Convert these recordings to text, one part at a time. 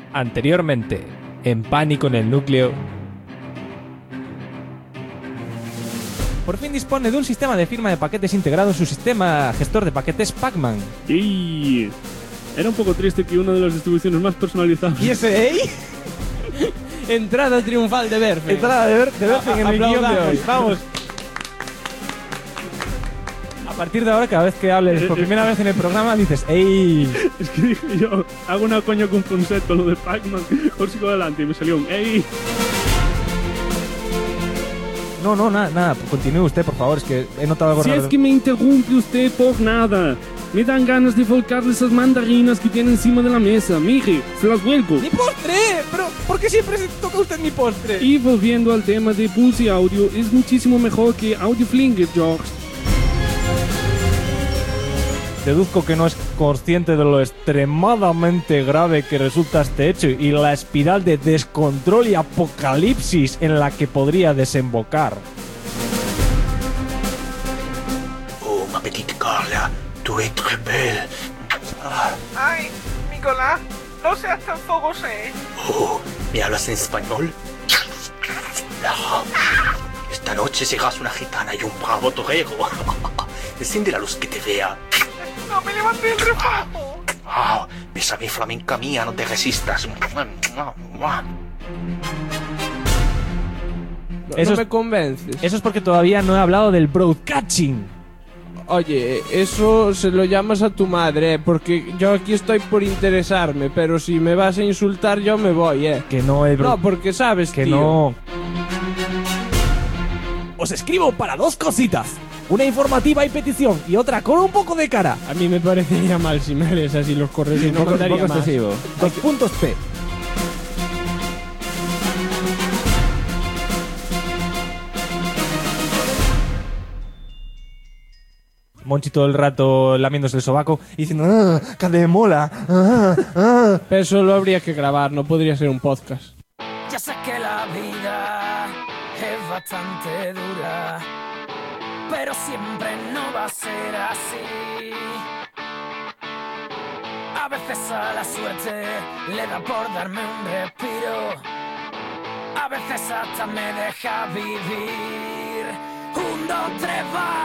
Anteriormente, en Pánico en el Núcleo. Por fin dispone de un sistema de firma de paquetes integrado en su sistema gestor de paquetes Pacman. Y era un poco triste que una de las distribuciones más personalizadas... ¿Y ese ey? Entrada triunfal de Berfen. Entrada de Berfen en el guión de hoy. Vamos. A partir de ahora, cada vez que hables por primera vez en el programa, dices ¡ey! Es que dije yo, hago una coña con Fonset con lo de Pac-Man, por sigo adelante y me salió un ¡ey! No, nada, continúe usted, por favor, es que he notado algo Si raro. es que me interrumpe usted por nada. Me dan ganas de volcarle esas mandarinas que tiene encima de la mesa. Mire, se las vuelco. ¡Mi postre! ¿Pero por qué siempre se toca usted mi postre? Y volviendo al tema de Pulse Audio, es muchísimo mejor que Audio Flinger, George. Deduzco que no es consciente de lo extremadamente grave que resulta este hecho y la espiral de descontrol y apocalipsis en la que podría desembocar. Oh, ma petite Carla, tu es très belle. Ay, Nicolás, no seas tan fogosé. Oh, ¿me hablas en español? No. Esta noche serás una gitana y un bravo torero. Enciende la luz que te vea. No me levanté el refajo. Oh, bésame flamenca mía, no te resistas. Eso No es- me convences. Eso es porque todavía no he hablado del broadcasting. Oye, eso se lo llamas a tu madre, porque yo aquí estoy por interesarme, pero si me vas a insultar yo me voy, Que no el No, porque sabes, que tío. no. Os escribo para dos cositas. Una informativa y petición y otra con un poco de cara. A mí me parecería mal si me lees así los correos y no mandaría más. Dos puntos P. Monchi todo el rato lamiéndose el sobaco y diciendo ¡que me mola! Pero eso lo habría que grabar, no podría ser un podcast. Ya sé que la vida es bastante dura, pero siempre no va a ser así. A veces a la suerte le da por darme un respiro, a veces hasta me deja vivir. 1, 2, 3, va.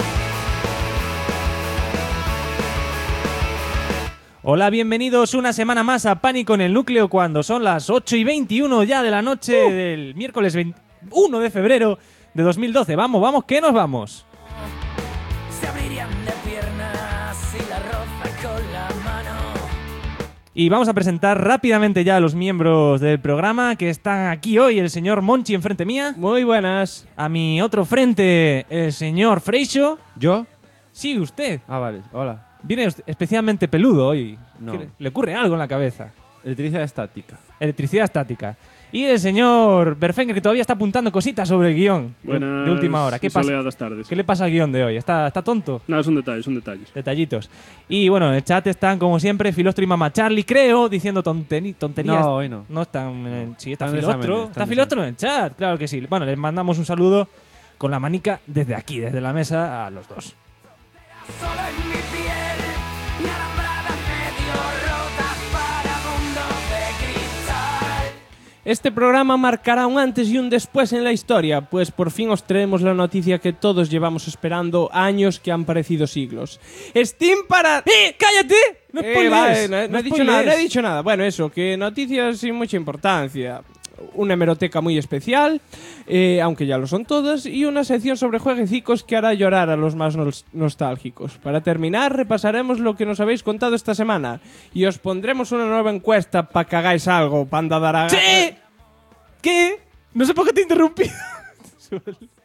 Hola, bienvenidos una semana más a Pánico en el Núcleo cuando son las 8:21 ya de la noche del miércoles 21 de febrero de 2012. Vamos, que nos vamos. Se abrirían de piernas y la roza con la mano. Y vamos a presentar rápidamente ya a los miembros del programa que están aquí hoy. El señor Monchi enfrente mía. Muy buenas. A mi otro frente, el señor Freixo. ¿Yo? Sí, usted. Ah, vale. Hola. Viene usted especialmente peludo hoy. No. ¿Qué le ocurre algo en la cabeza? Electricidad estática. Electricidad estática. Y el señor Berfenger, que todavía está apuntando cositas sobre el guión Buenas de última hora. ¿Qué pasa? soleadas tardes. ¿Qué le pasa al guión de hoy? ¿Está tonto? Nada, son detalles. Detallitos. Y bueno, en el chat están, como siempre, Filostro y Mama Charlie, creo, diciendo tonterías. No, hoy no. No están. Sí, está Están de Filostro. exámenes, Está están de Filostro en el chat, claro que sí. Bueno, les mandamos un saludo con la manica desde aquí, desde la mesa, a los dos. Solo en mi piel y alambradas medio rotas para mundo de cristal. Este programa marcará un antes y un después en la historia, pues por fin os traemos la noticia que todos llevamos esperando años, que han parecido siglos. Steam para... ¡Cállate! ¡No spoilees! Vale, no he dicho nada, no he dicho nada. Bueno, eso, que noticias sin mucha importancia. Una hemeroteca muy especial, aunque ya lo son todas, y una sección sobre jueguecicos que hará llorar a los más nostálgicos. Para terminar, repasaremos lo que nos habéis contado esta semana y os pondremos una nueva encuesta para que hagáis algo, panda dará. ¡Sí! ¿Qué? No sé por qué te he interrumpido. Unos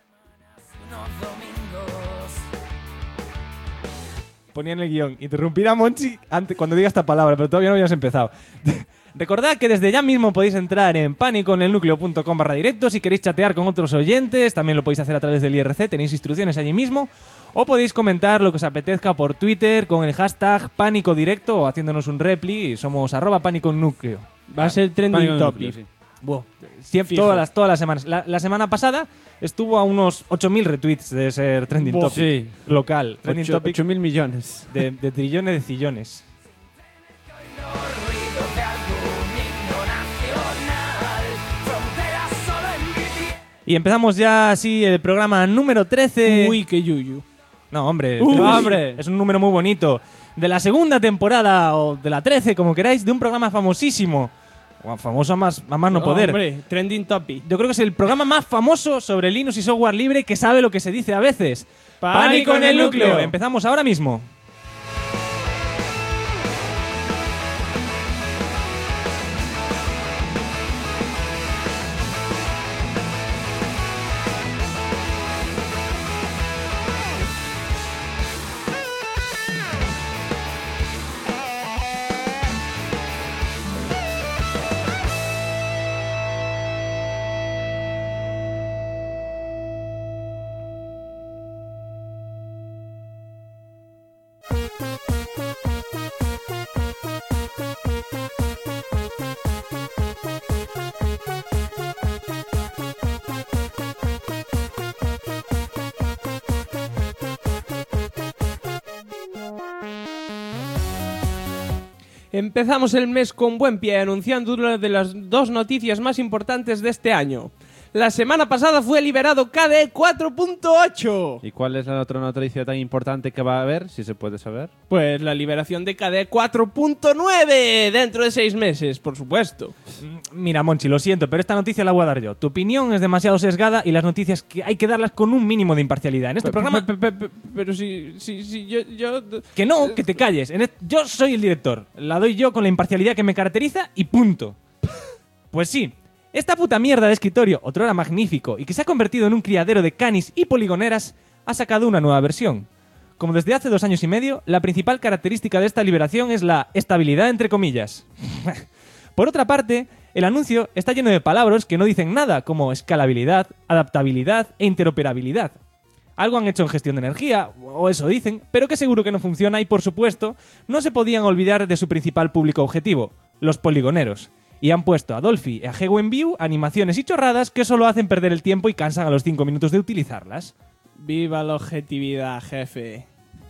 domingos. Ponía en el guión, interrumpir a Monchi antes, cuando diga esta palabra, pero todavía no habíamos empezado. Recordad que desde ya mismo podéis entrar en paniconelnucleo.com/directo si queréis chatear con otros oyentes, también lo podéis hacer a través del IRC, tenéis instrucciones allí mismo, o podéis comentar lo que os apetezca por Twitter con el hashtag Pánico Directo o haciéndonos un repli, somos @paniconnucleo. Va a ser trending Pánico en el topic. núcleo, sí. Wow. Siempre, Fijo. todas las semanas. La semana pasada estuvo a unos 8.000 retweets de ser trending Buah, topic sí. local. Trending topic 8.000 millones. de trillones de cillones. Los ruidos de algún himno Y empezamos ya así el programa número 13. Uy, qué yuyu. No, hombre, hombre. es un número muy bonito. De la segunda temporada, o de la 13, como queráis, de un programa famosísimo. O famoso a más no poder. Hombre, trending topic. Yo creo que es el programa más famoso sobre Linux y software libre que sabe lo que se dice a veces. ¡Pánico en el núcleo! Empezamos ahora mismo. Empezamos el mes con buen pie anunciando una de las dos noticias más importantes de este año. La semana pasada fue liberado KDE 4.8. ¿Y cuál es la otra noticia tan importante que va a haber, si se puede saber? Pues la liberación de KDE 4.9 dentro de 6 meses, por supuesto. Mira, Monchi, lo siento, pero esta noticia la voy a dar yo. Tu opinión es demasiado sesgada y las noticias que hay que darlas con un mínimo de imparcialidad. En este programa... Pero si yo... Que no, que te calles. Yo soy el director. La doy yo con la imparcialidad que me caracteriza y punto. Pues sí. Esta puta mierda de escritorio, otrora magnífico y que se ha convertido en un criadero de canis y poligoneras, ha sacado una nueva versión. Como desde hace 2 años y medio, la principal característica de esta liberación es la estabilidad entre comillas. Por otra parte, el anuncio está lleno de palabras que no dicen nada, como escalabilidad, adaptabilidad e interoperabilidad. Algo han hecho en gestión de energía, o eso dicen, pero que seguro que no funciona y, por supuesto, no se podían olvidar de su principal público objetivo, los poligoneros. Y han puesto a Dolphy y a GWenView animaciones y chorradas que solo hacen perder el tiempo y cansan a los 5 minutos de utilizarlas. Viva la objetividad, jefe.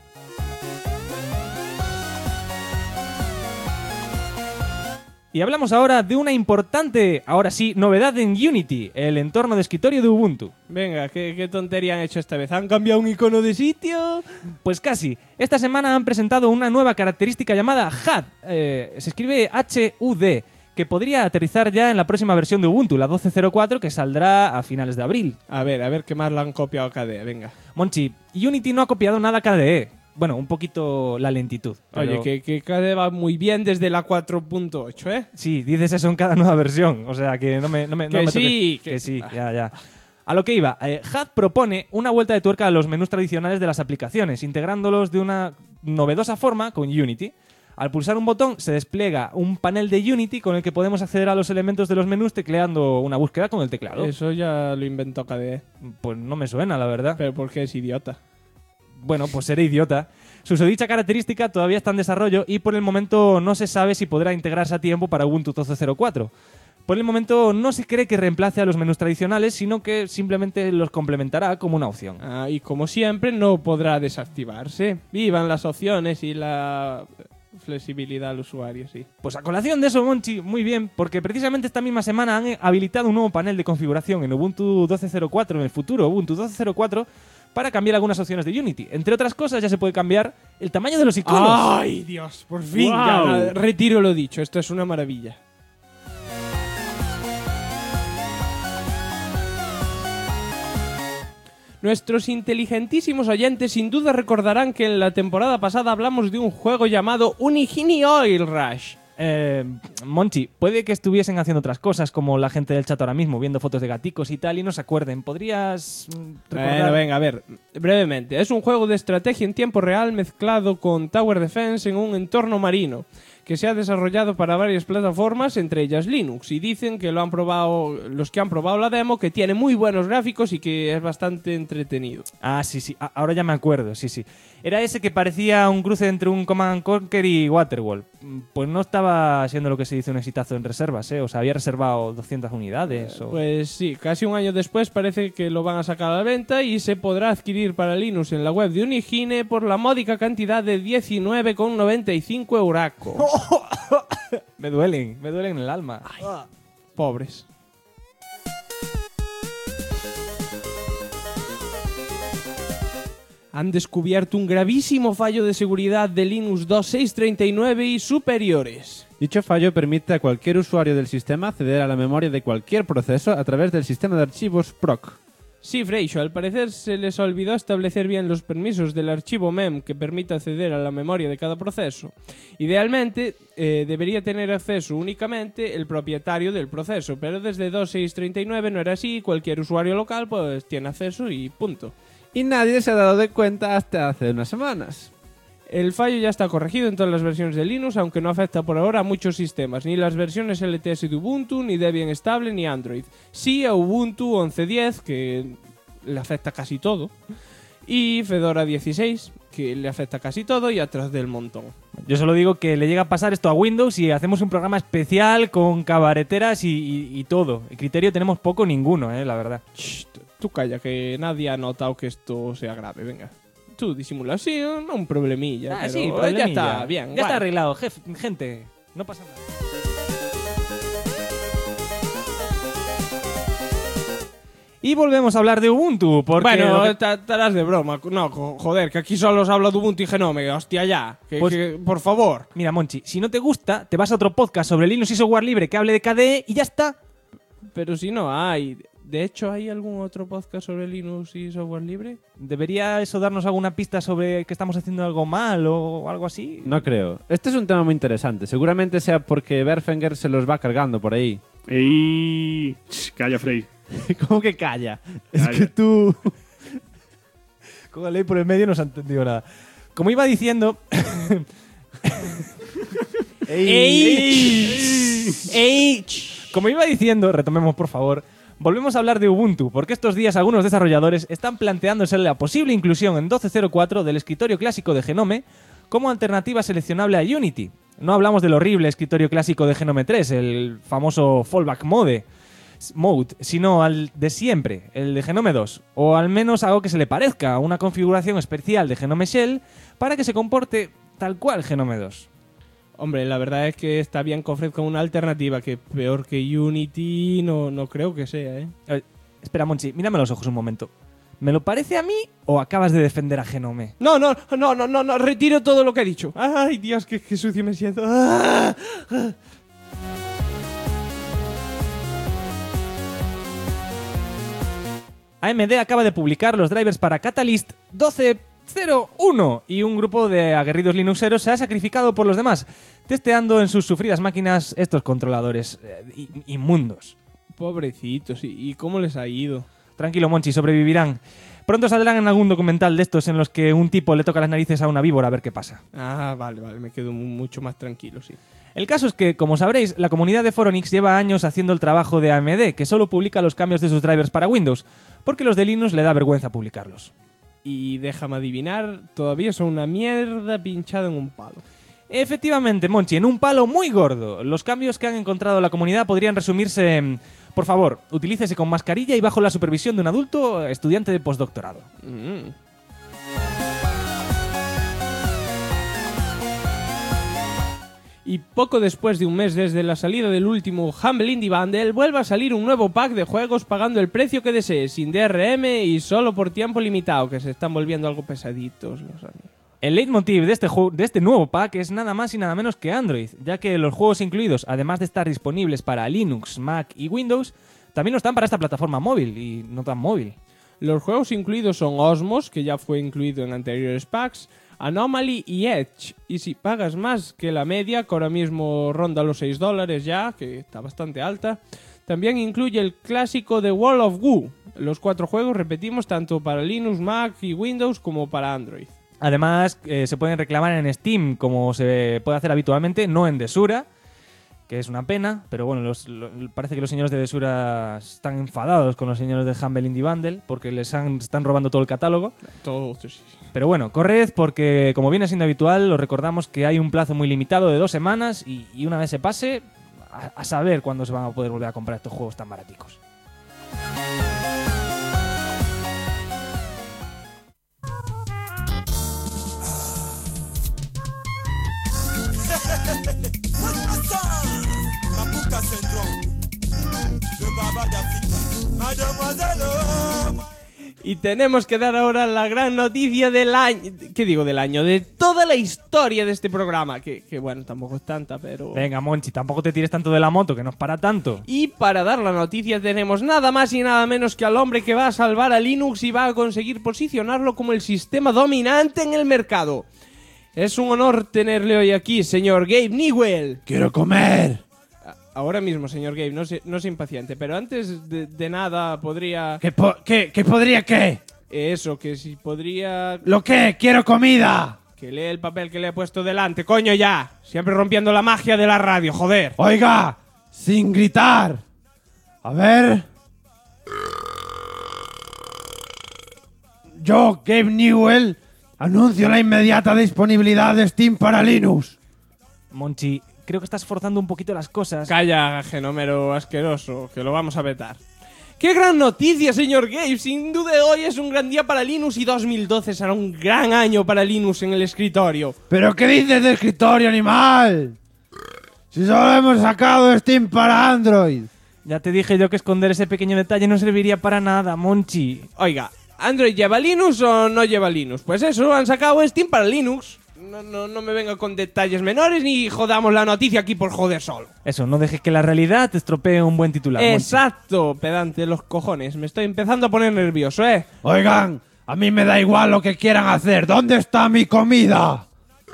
Y hablamos ahora de una importante, ahora sí, novedad en Unity, el entorno de escritorio de Ubuntu. Venga, ¿qué tontería han hecho esta vez? ¿Han cambiado un icono de sitio? Pues casi. Esta semana han presentado una nueva característica llamada HUD. Se escribe HUD. Que podría aterrizar ya en la próxima versión de Ubuntu, la 12.04, que saldrá a finales de abril. A ver qué más le han copiado a KDE, venga. Monchi, Unity no ha copiado nada a KDE. Bueno, un poquito la lentitud. Oye, que KDE va muy bien desde la 4.8, ¿eh? Sí, dices eso en cada nueva versión. O sea, que no me sí, que sí, ya. A lo que iba, HUD propone una vuelta de tuerca a los menús tradicionales de las aplicaciones, integrándolos de una novedosa forma con Unity. Al pulsar un botón se despliega un panel de Unity con el que podemos acceder a los elementos de los menús tecleando una búsqueda con el teclado. Eso ya lo inventó KDE. Pues no me suena, la verdad. Pero porque es idiota. Bueno, pues seré idiota. Su susodicha característica todavía está en desarrollo y por el momento no se sabe si podrá integrarse a tiempo para Ubuntu 12.04. Por el momento no se cree que reemplace a los menús tradicionales, sino que simplemente los complementará como una opción. Y como siempre no podrá desactivarse. Vivan las opciones y la flexibilidad al usuario, sí. Pues a colación de eso, Monchi, muy bien, porque precisamente esta misma semana han habilitado un nuevo panel de configuración en Ubuntu 12.04, en el futuro Ubuntu 12.04, para cambiar algunas opciones de Unity. Entre otras cosas, ya se puede cambiar el tamaño de los iconos. ¡Ay, Dios! Por fin, ya, retiro lo dicho. Esto es una maravilla. Nuestros inteligentísimos oyentes sin duda recordarán que en la temporada pasada hablamos de un juego llamado Unigine Oil Rush. Monchi, puede que estuviesen haciendo otras cosas, como la gente del chat ahora mismo, viendo fotos de gaticos y tal, y no se acuerden. ¿Podrías recordar? Venga, a ver, brevemente. Es un juego de estrategia en tiempo real mezclado con Tower Defense en un entorno marino, que se ha desarrollado para varias plataformas, entre ellas Linux, y dicen que lo han probado los que han probado la demo, que tiene muy buenos gráficos y que es bastante entretenido. Ah, sí, ahora ya me acuerdo, sí. Era ese que parecía un cruce entre un Command & Conquer y Waterworld. Pues no estaba siendo lo que se dice un exitazo en reservas, ¿eh? O sea, había reservado 200 unidades. Pues sí, casi un año después parece que lo van a sacar a la venta y se podrá adquirir para Linux en la web de Unigine por la módica cantidad de 19,95 euracos. Me duelen en el alma. Ay, pobres. han descubierto un gravísimo fallo de seguridad de Linux 2.639 y superiores. Dicho fallo permite a cualquier usuario del sistema acceder a la memoria de cualquier proceso a través del sistema de archivos PROC. Sí, Freixo, al parecer se les olvidó establecer bien los permisos del archivo mem que permite acceder a la memoria de cada proceso. Idealmente, debería tener acceso únicamente el propietario del proceso, pero desde 2.639 no era así, cualquier usuario local pues tiene acceso y punto. Y nadie se ha dado de cuenta hasta hace unas semanas. El fallo ya está corregido en todas las versiones de Linux, aunque no afecta por ahora a muchos sistemas, ni las versiones LTS de Ubuntu, ni Debian Stable, ni Android. Sí a Ubuntu 11.10, que le afecta casi todo, y Fedora 16, que le afecta casi todo, y atrás del montón. Yo solo digo que le llega a pasar esto a Windows y hacemos un programa especial con cabareteras y todo. El criterio tenemos poco ninguno, la verdad. Shh, tú calla, que nadie ha notado que esto sea grave, venga. Tú disimulas, sí, un problemilla. Pero sí, problemilla. Ya está, bien. Ya guay. está arreglado, gente. No pasa nada. Y volvemos a hablar de Ubuntu, porque... Bueno, estarás de broma. No, joder, que aquí solo se habla de Ubuntu y Genome. Hostia, ya. Que, por favor. Mira, Monchi, si no te gusta, te vas a otro podcast sobre Linux y software libre que hable de KDE y ya está. Pero si no hay... De hecho, ¿hay algún otro podcast sobre Linux y software libre? ¿Debería eso darnos alguna pista sobre que estamos haciendo algo mal o algo así? No creo. Este es un tema muy interesante. Seguramente sea porque Berfenger se los va cargando por ahí. ¡Ey! Calla, Frey. ¿Cómo que calla? Es Calla. que tú... Con la ley por el medio no se ha entendido nada. Como iba diciendo... ¡Ey! Como iba diciendo, retomemos por favor... Volvemos a hablar de Ubuntu, porque estos días algunos desarrolladores están planteándose la posible inclusión en 12.04 del escritorio clásico de Genome como alternativa seleccionable a Unity. No hablamos del horrible escritorio clásico de Genome 3, el famoso fallback mode, sino al de siempre, el de Genome 2, o al menos algo que se le parezca, una configuración especial de Genome Shell para que se comporte tal cual Genome 2. Hombre, la verdad es que está bien que ofrezcan una alternativa, que peor que Unity no creo que sea, ¿eh? Espera, Monchi, mírame los ojos un momento. ¿Me lo parece a mí o acabas de defender a Genome? No, retiro todo lo que he dicho. Ay, Dios, qué sucio me siento. ¡Ah! AMD acaba de publicar los drivers para Catalyst 12.01 y un grupo de aguerridos linuxeros se ha sacrificado por los demás, testeando en sus sufridas máquinas estos controladores inmundos. Pobrecitos, ¿y cómo les ha ido? Tranquilo, Monchi, sobrevivirán. Pronto saldrán en algún documental de estos en los que un tipo le toca las narices a una víbora a ver qué pasa. Ah, vale, me quedo mucho más tranquilo, sí. El caso es que, como sabréis, la comunidad de Foronix lleva años haciendo el trabajo de AMD, que solo publica los cambios de sus drivers para Windows, porque los de Linux le da vergüenza publicarlos. Y déjame adivinar, todavía son una mierda pinchada en un palo. Efectivamente, Monchi, en un palo muy gordo. Los cambios que han encontrado la comunidad podrían resumirse en... Por favor, utilícese con mascarilla y bajo la supervisión de un adulto estudiante de postdoctorado. Y poco después de un mes desde la salida del último Humble Indie Bundle, vuelve a salir un nuevo pack de juegos pagando el precio que desees, sin DRM y solo por tiempo limitado, que se están volviendo algo pesaditos los amigos. El leitmotiv de este nuevo pack es nada más y nada menos que Android, ya que los juegos incluidos, además de estar disponibles para Linux, Mac y Windows, también lo están para esta plataforma móvil y no tan móvil. Los juegos incluidos son Osmos, que ya fue incluido en anteriores packs, Anomaly y Edge. Y si pagas más que la media, que ahora mismo ronda los $6 ya, que está bastante alta, también incluye el clásico The Wall of Goo. Los 4 juegos, repetimos, tanto para Linux, Mac y Windows como para Android. Además, se pueden reclamar en Steam, como se puede hacer habitualmente, no en Desura, que es una pena, pero bueno, parece que los señores de Desura están enfadados con los señores de Humble Indie Bundle, porque están robando todo el catálogo. Todo, sí. Pero bueno, corred, porque como viene siendo habitual, os recordamos que hay un plazo muy limitado de 2 semanas y una vez se pase, a saber cuándo se van a poder volver a comprar estos juegos tan baraticos. Y tenemos que dar ahora la gran noticia del año. ¿Qué digo del año? De toda la historia de este programa. Que bueno, tampoco es tanta, pero... Venga, Monchi, tampoco te tires tanto de la moto, que no es para tanto. Y para dar la noticia tenemos nada más y nada menos que al hombre que va a salvar a Linux y va a conseguir posicionarlo como el sistema dominante en el mercado. Es un honor tenerle hoy aquí, señor Gabe Newell. ¡Quiero comer! Ahora mismo, señor Gabe, no se impaciente, pero antes de nada podría... ¿Qué podría qué? Eso, que si podría... ¿Lo qué? ¡Quiero comida! Que lee el papel que le he puesto delante, coño ya. Siempre rompiendo la magia de la radio, joder. Oiga, sin gritar. A ver. Yo, Gabe Newell, anuncio la inmediata disponibilidad de Steam para Linux. Monchi, creo que estás forzando un poquito las cosas. Calla, genómero asqueroso, que lo vamos a vetar. ¡Qué gran noticia, señor Gabe! Sin duda hoy es un gran día para Linux y 2012 será un gran año para Linux en el escritorio. ¿Pero qué dices de escritorio, animal? Si solo hemos sacado Steam para Android. Ya te dije yo que esconder ese pequeño detalle no serviría para nada, Monchi. Oiga, ¿Android lleva Linux o no lleva Linux? Pues eso, han sacado Steam para Linux. No me venga con detalles menores ni jodamos la noticia aquí por joder solo. Eso, no dejes que la realidad te estropee un buen titular. Exacto, pedante los cojones. Me estoy empezando a poner nervioso, ¿eh? Oigan, a mí me da igual lo que quieran hacer. ¿Dónde está mi comida?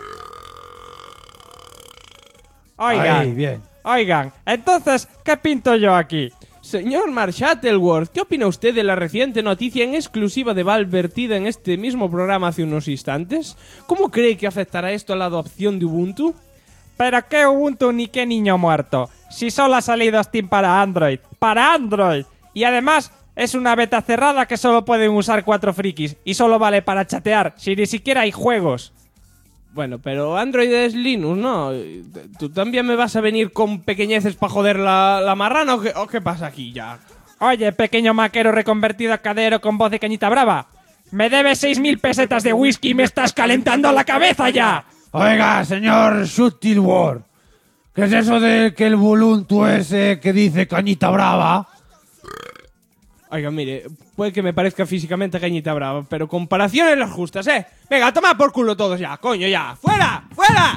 Oigan, Ahí, bien. oigan, entonces, ¿qué pinto yo aquí? Señor Mark Shuttleworth, ¿qué opina usted de la reciente noticia en exclusiva de Valve vertida en este mismo programa hace unos instantes? ¿Cómo cree que afectará esto a la adopción de Ubuntu? Pero qué Ubuntu ni qué niño muerto. Si solo ha salido Steam para Android. ¡Para Android! Y además, es una beta cerrada que solo pueden usar 4 frikis. Y solo vale para chatear, si ni siquiera hay juegos. Bueno, pero Android es Linux, ¿no? ¿Tú también me vas a venir con pequeñeces para joder la marrana o qué pasa aquí ya? Oye, pequeño maquero reconvertido a cadero con voz de cañita brava. Me debes 6.000 pesetas de whisky y me estás calentando la cabeza ya. Oiga, señor Shuttleworth, ¿qué es eso de que el Ubuntu ese que dice cañita brava? Oiga, mire, puede que me parezca físicamente cañita brava, pero comparaciones las justas, ¿eh? Venga, toma por culo todos ya, coño, ya. ¡Fuera! ¡Fuera!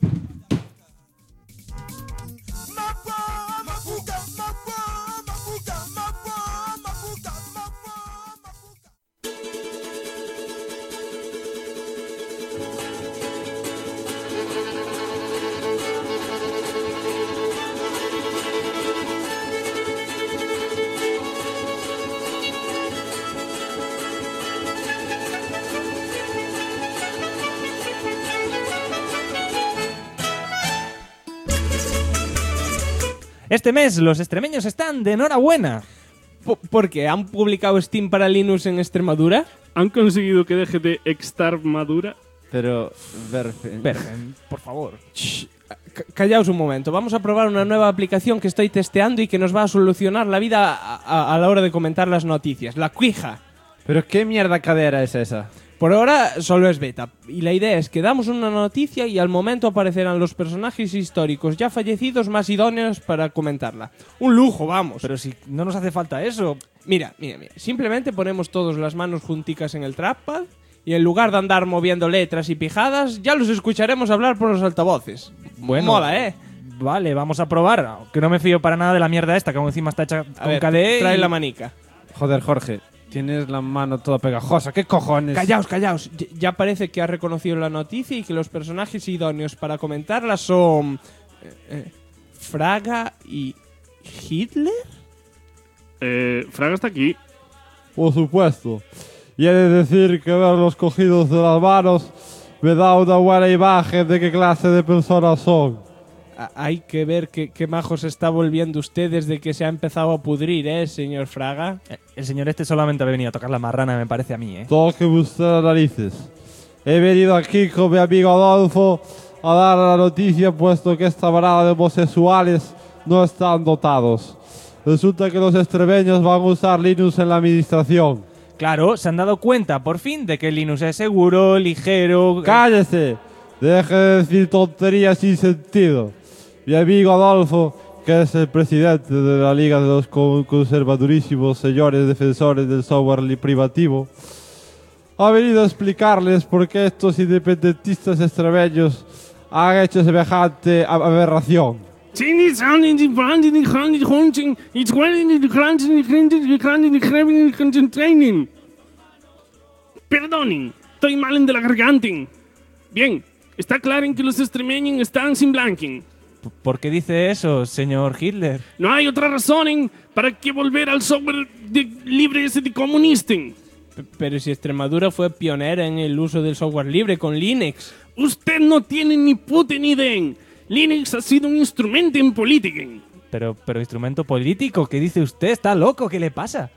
Este mes los extremeños están de enhorabuena. ¿Por qué? ¿Han publicado Steam para Linux en Extremadura? ¿Han conseguido que deje de Extremadura? Pero, Vergen, por favor. Callaos un momento, vamos a probar una nueva aplicación que estoy testeando y que nos va a solucionar la vida a la hora de comentar las noticias. La Cuija. ¿Pero qué mierda cadera es esa? Por ahora solo es beta, y la idea es que damos una noticia y al momento aparecerán los personajes históricos ya fallecidos más idóneos para comentarla. Un lujo, vamos. Pero si no nos hace falta eso. Mira, simplemente ponemos todos las manos junticas en el trackpad y en lugar de andar moviendo letras y pijadas, ya los escucharemos hablar por los altavoces. Bueno, mola, ¿eh? Vale, vamos a probar. Aunque no me fío para nada de la mierda esta, que aún encima está hecha A ver, con KDE. trae la manica. Joder, Jorge, tienes la mano toda pegajosa. ¿Qué cojones? Callaos. Ya parece que ha reconocido la noticia y que los personajes idóneos para comentarla son... Fraga y... ¿Hitler? Fraga está aquí. Por supuesto. Y he de decir que verlos cogidos de las manos me da una buena imagen de qué clase de personas son. Hay que ver qué majo se está volviendo usted desde que se ha empezado a pudrir, señor Fraga. El señor este solamente ha venido a tocar la marrana, me parece a mí, Tóqueme usted las narices. He venido aquí con mi amigo Adolfo a dar la noticia, puesto que esta manada de homosexuales no están dotados. Resulta que los extremeños van a usar Linux en la administración. Claro, se han dado cuenta, por fin, de que Linux es seguro, ligero... ¡Cállese! Deje de decir tonterías sin sentido. Mi amigo Adolfo, que es el presidente de la Liga de los Conservadurísimos Señores Defensores del Software Privativo, ha venido a explicarles por qué estos independentistas extremeños han hecho semejante aberración. Perdonen, estoy mal de la garganta. Bien, está claro en que los extremeños están sin blanking. ¿Por qué dice eso, señor Hitler? No hay otra razón para que volver al software libre ese de comunista. Pero si Extremadura fue pionera en el uso del software libre con Linux. Usted no tiene ni puta ni idea. Linux ha sido un instrumento en política. Pero instrumento político, ¿qué dice usted? ¿Está loco? ¿Qué le pasa?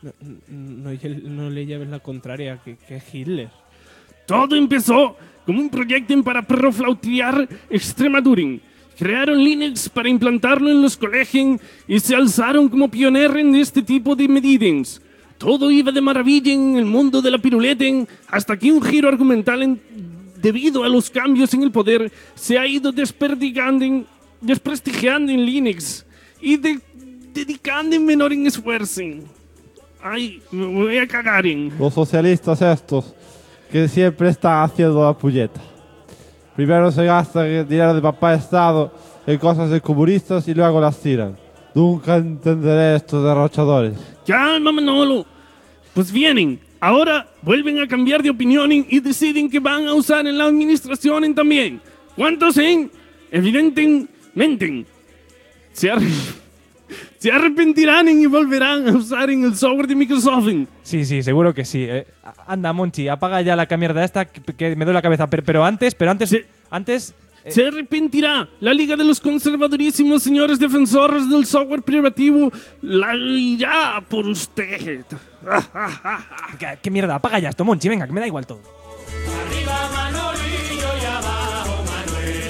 No le lleves la contraria que Hitler. Todo empezó como un proyecto para perroflautear Extremadura. Crearon Linux para implantarlo en los colegios y se alzaron como pioneros en este tipo de medidas. Todo iba de maravilla en el mundo de la piruleta hasta que un giro argumental debido a los cambios en el poder se ha ido desprestigiando en Linux y dedicando en menor esfuerzo. Ay, me voy a cagar Los socialistas estos, que siempre están haciendo la puñeta. Primero se gastan el dinero de papá Estado en cosas de comunistas y luego las tiran. Nunca entenderé estos derrochadores. Calma, Manolo. Pues vienen. Ahora vuelven a cambiar de opinión y deciden que van a usar en la administración también. ¿Cuántos evidentemente se arrepentirán y volverán a usar en el software de Microsoft? Sí, seguro que sí. Anda, Monchi, apaga ya la mierda esta que me duele la cabeza. Pero antes... Se arrepentirá. La Liga de los Conservadurísimos Señores Defensores del Software Privativo la irá por usted. ¿Qué mierda? Apaga ya esto, Monchi. Venga, que me da igual todo. Arriba Manolillo y abajo Manuel.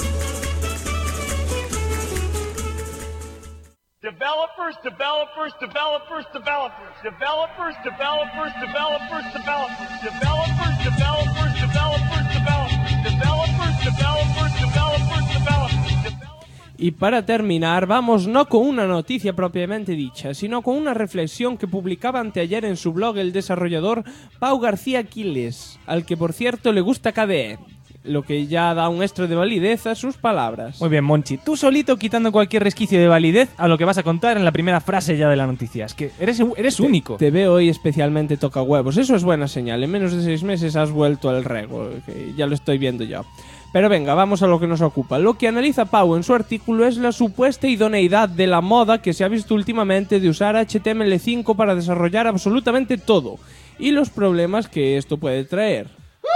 Developers, developers, developers, developers. Developers, developers, developers, developers. Developers, developers, developers, developers. Developers, developers, developers, developers. Y para terminar, vamos no con una noticia propiamente dicha, sino con una reflexión que publicaba anteayer en su blog el desarrollador Pau García Quiles, al que por cierto le gusta KDE, lo que ya da un extra de validez a sus palabras. Muy bien, Monchi, tú solito quitando cualquier resquicio de validez a lo que vas a contar en la primera frase ya de la noticia. Es que eres único. Te veo hoy especialmente toca huevos, eso es buena señal. En menos de 6 meses has vuelto al rego, que ya lo estoy viendo yo. Pero venga, vamos a lo que nos ocupa. Lo que analiza Pau en su artículo es la supuesta idoneidad de la moda que se ha visto últimamente de usar HTML5 para desarrollar absolutamente todo, y los problemas que esto puede traer.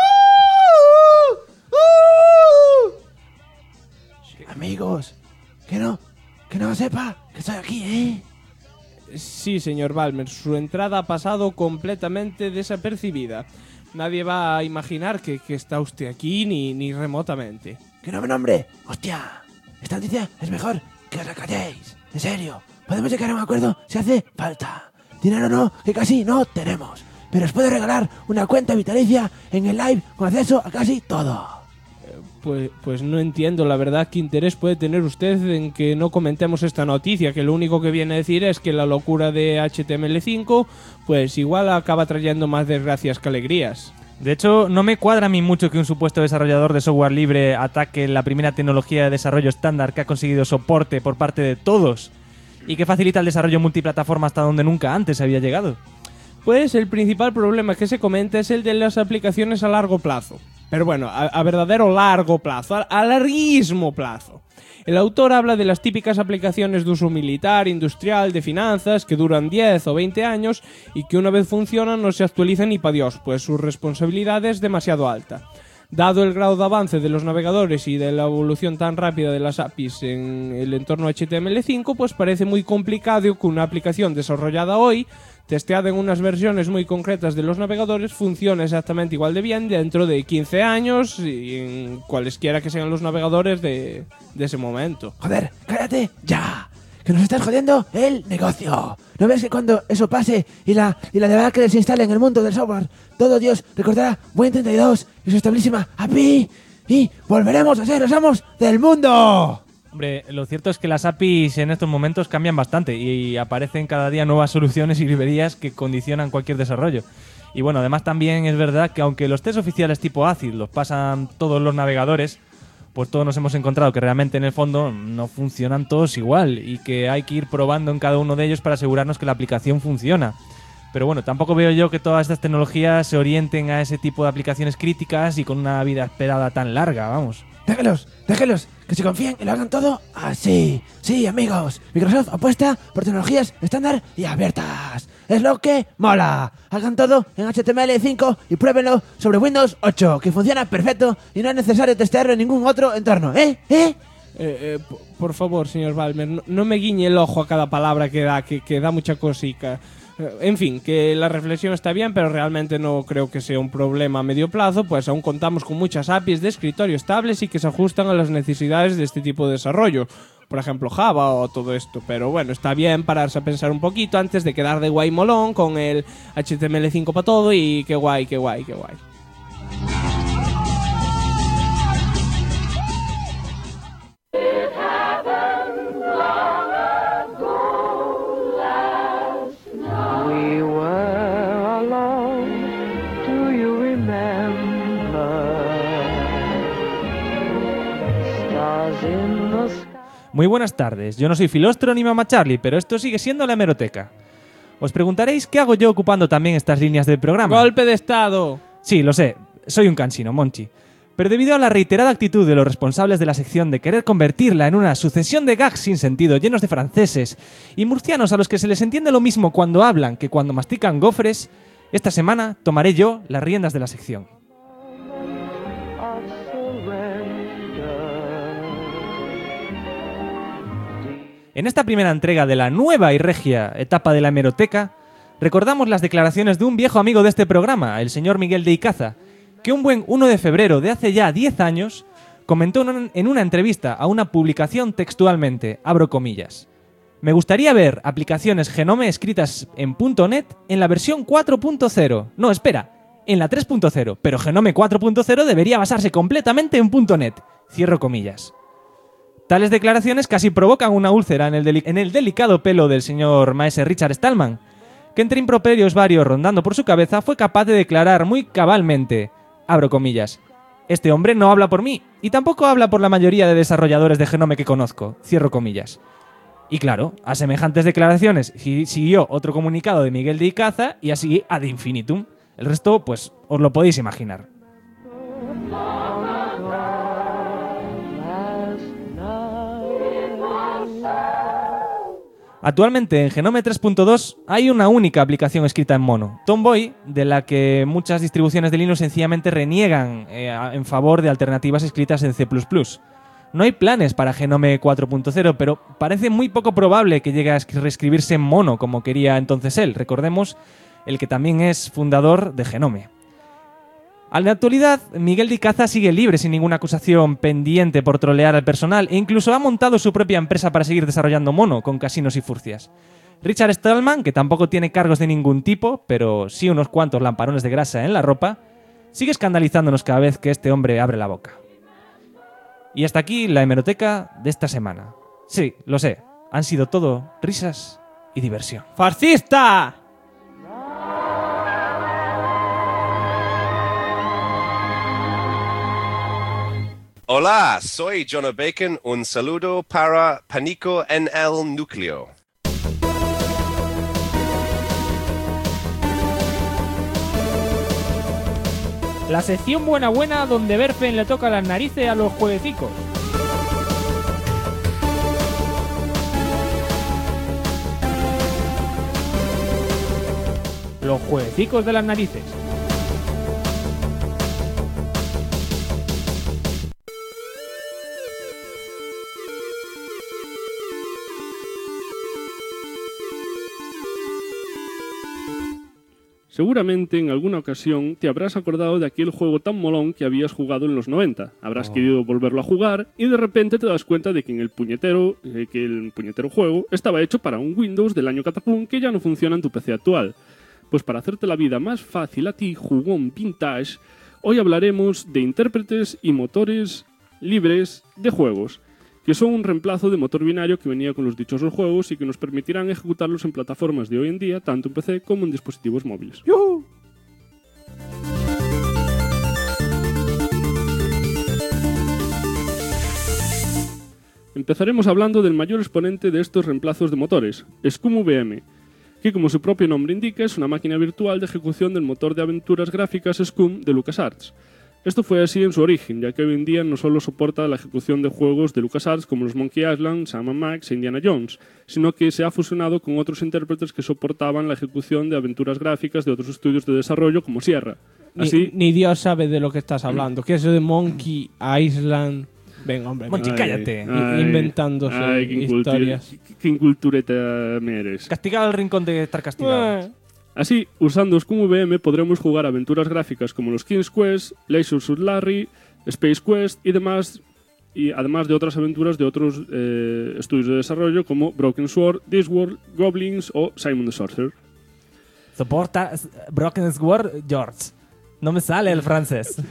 Amigos, que no sepa que estoy aquí, ¿eh? Sí, señor Balmer, su entrada ha pasado completamente desapercibida. Nadie va a imaginar que está usted aquí ni remotamente. Que no me nombre. Hostia, esta noticia es mejor que os la calléis. En serio, podemos llegar a un acuerdo si hace falta. Dinero no, que casi no tenemos. Pero os puedo regalar una cuenta vitalicia en el live con acceso a casi todo. Pues no entiendo, la verdad, qué interés puede tener usted en que no comentemos esta noticia, que lo único que viene a decir es que la locura de HTML5 pues igual acaba trayendo más desgracias que alegrías. De hecho, no me cuadra a mí mucho que un supuesto desarrollador de software libre ataque la primera tecnología de desarrollo estándar que ha conseguido soporte por parte de todos y que facilita el desarrollo multiplataforma hasta donde nunca antes había llegado. Pues el principal problema que se comenta es el de las aplicaciones a largo plazo. Pero bueno, a verdadero largo plazo, a larguísimo plazo. El autor habla de las típicas aplicaciones de uso militar, industrial, de finanzas, que duran 10 o 20 años y que una vez funcionan no se actualizan ni pa' Dios, pues su responsabilidad es demasiado alta. Dado el grado de avance de los navegadores y de la evolución tan rápida de las APIs en el entorno HTML5, pues parece muy complicado que una aplicación desarrollada hoy, testeada en unas versiones muy concretas de los navegadores, funcione exactamente igual de bien dentro de 15 años y en cualesquiera que sean los navegadores de ese momento. Joder, cállate ya, que nos estás jodiendo el negocio. ¿No ves que cuando eso pase y la debacle se instale en el mundo del software, todo Dios recordará Win32 y su estabilísima API y volveremos a ser los amos del mundo? Hombre, lo cierto es que las APIs en estos momentos cambian bastante y aparecen cada día nuevas soluciones y librerías que condicionan cualquier desarrollo. Y bueno, además también es verdad que aunque los test oficiales tipo ACID los pasan todos los navegadores, pues todos nos hemos encontrado que realmente en el fondo no funcionan todos igual y que hay que ir probando en cada uno de ellos para asegurarnos que la aplicación funciona. Pero bueno, tampoco veo yo que todas estas tecnologías se orienten a ese tipo de aplicaciones críticas y con una vida esperada tan larga, vamos. Déjelos, que se confíen y lo hagan todo así. Sí, amigos, Microsoft apuesta por tecnologías estándar y abiertas. Es lo que mola. Hagan todo en HTML5 y pruébenlo sobre Windows 8, que funciona perfecto y no es necesario testearlo en ningún otro entorno, Por favor, señor Balmer, no me guiñe el ojo a cada palabra que da mucha cosica. En fin, que la reflexión está bien, pero realmente no creo que sea un problema a medio plazo, pues aún contamos con muchas APIs de escritorio estables y que se ajustan a las necesidades de este tipo de desarrollo. Por ejemplo, Java o todo esto. Pero bueno, está bien pararse a pensar un poquito antes de quedar de guay molón con el HTML5 para todo y qué guay. Muy buenas tardes, yo no soy Filostro ni Mama Charlie, pero esto sigue siendo la hemeroteca. Os preguntaréis qué hago yo ocupando también estas líneas del programa. ¡Golpe de estado! Sí, lo sé, soy un cansino, Monchi. Pero debido a la reiterada actitud de los responsables de la sección de querer convertirla en una sucesión de gags sin sentido llenos de franceses y murcianos a los que se les entiende lo mismo cuando hablan que cuando mastican gofres, esta semana tomaré yo las riendas de la sección. En esta primera entrega de la nueva y regia etapa de la hemeroteca, recordamos las declaraciones de un viejo amigo de este programa, el señor Miguel de Icaza, que un buen 1 de febrero de hace ya 10 años comentó en una entrevista a una publicación textualmente, abro comillas: "Me gustaría ver aplicaciones Genome escritas en .NET en la versión 4.0. No, espera, en la 3.0, pero Genome 4.0 debería basarse completamente en .NET". Cierro comillas. Tales declaraciones casi provocan una úlcera en el delicado pelo del señor maese Richard Stallman, que entre improperios varios rondando por su cabeza fue capaz de declarar muy cabalmente, abro comillas: "Este hombre no habla por mí, y tampoco habla por la mayoría de desarrolladores de Genome que conozco", cierro comillas. Y claro, a semejantes declaraciones siguió otro comunicado de Miguel de Icaza y así ad infinitum. El resto, pues, os lo podéis imaginar. Actualmente en Genome 3.2 hay una única aplicación escrita en mono, Tomboy, de la que muchas distribuciones de Linux sencillamente reniegan en favor de alternativas escritas en C++. No hay planes para Genome 4.0, pero parece muy poco probable que llegue a reescribirse en mono como quería entonces él, recordemos, el que también es fundador de Genome. En la actualidad, Miguel de Icaza sigue libre sin ninguna acusación pendiente por trolear al personal e incluso ha montado su propia empresa para seguir desarrollando mono con casinos y furcias. Richard Stallman, que tampoco tiene cargos de ningún tipo, pero sí unos cuantos lamparones de grasa en la ropa, sigue escandalizándonos cada vez que este hombre abre la boca. Y hasta aquí la hemeroteca de esta semana. Sí, lo sé, han sido todo risas y diversión. ¡Fascista! Hola, soy Jonah Bacon. Un saludo para Pánico en el Núcleo. La sección buena donde Berfen le toca las narices a los jueguecicos. Los jueguecicos de las narices. Seguramente en alguna ocasión te habrás acordado de aquel juego tan molón que habías jugado en los 90. Habrás querido volverlo a jugar y de repente te das cuenta de que el puñetero juego estaba hecho para un Windows del año Catapum que ya no funciona en tu PC actual. Pues para hacerte la vida más fácil a ti, jugón vintage, hoy hablaremos de intérpretes y motores libres de juegos, que son un reemplazo de motor binario que venía con los dichosos juegos y que nos permitirán ejecutarlos en plataformas de hoy en día, tanto en PC como en dispositivos móviles. ¡Yuhu! Empezaremos hablando del mayor exponente de estos reemplazos de motores, ScummVM, que como su propio nombre indica es una máquina virtual de ejecución del motor de aventuras gráficas Scum de LucasArts. Esto fue así en su origen, ya que hoy en día no solo soporta la ejecución de juegos de LucasArts como los Monkey Island, Sam & Max e Indiana Jones, sino que se ha fusionado con otros intérpretes que soportaban la ejecución de aventuras gráficas de otros estudios de desarrollo como Sierra. Así, Ni Dios sabe de lo que estás hablando. ¿Qué es eso de Monkey Island? Venga, hombre. Monchi, cállate. Inventándose historias. ¿Qué incultureta me eres? Castigado al rincón de estar castigado. Así, usando ScummVM podremos jugar aventuras gráficas como los King's Quest, Leisure Suit Larry, Space Quest y demás, y además de otras aventuras de otros estudios de desarrollo como Broken Sword, Discworld, Goblins o Simon the Sorcerer. Soporta Broken Sword, George. No me sale el francés.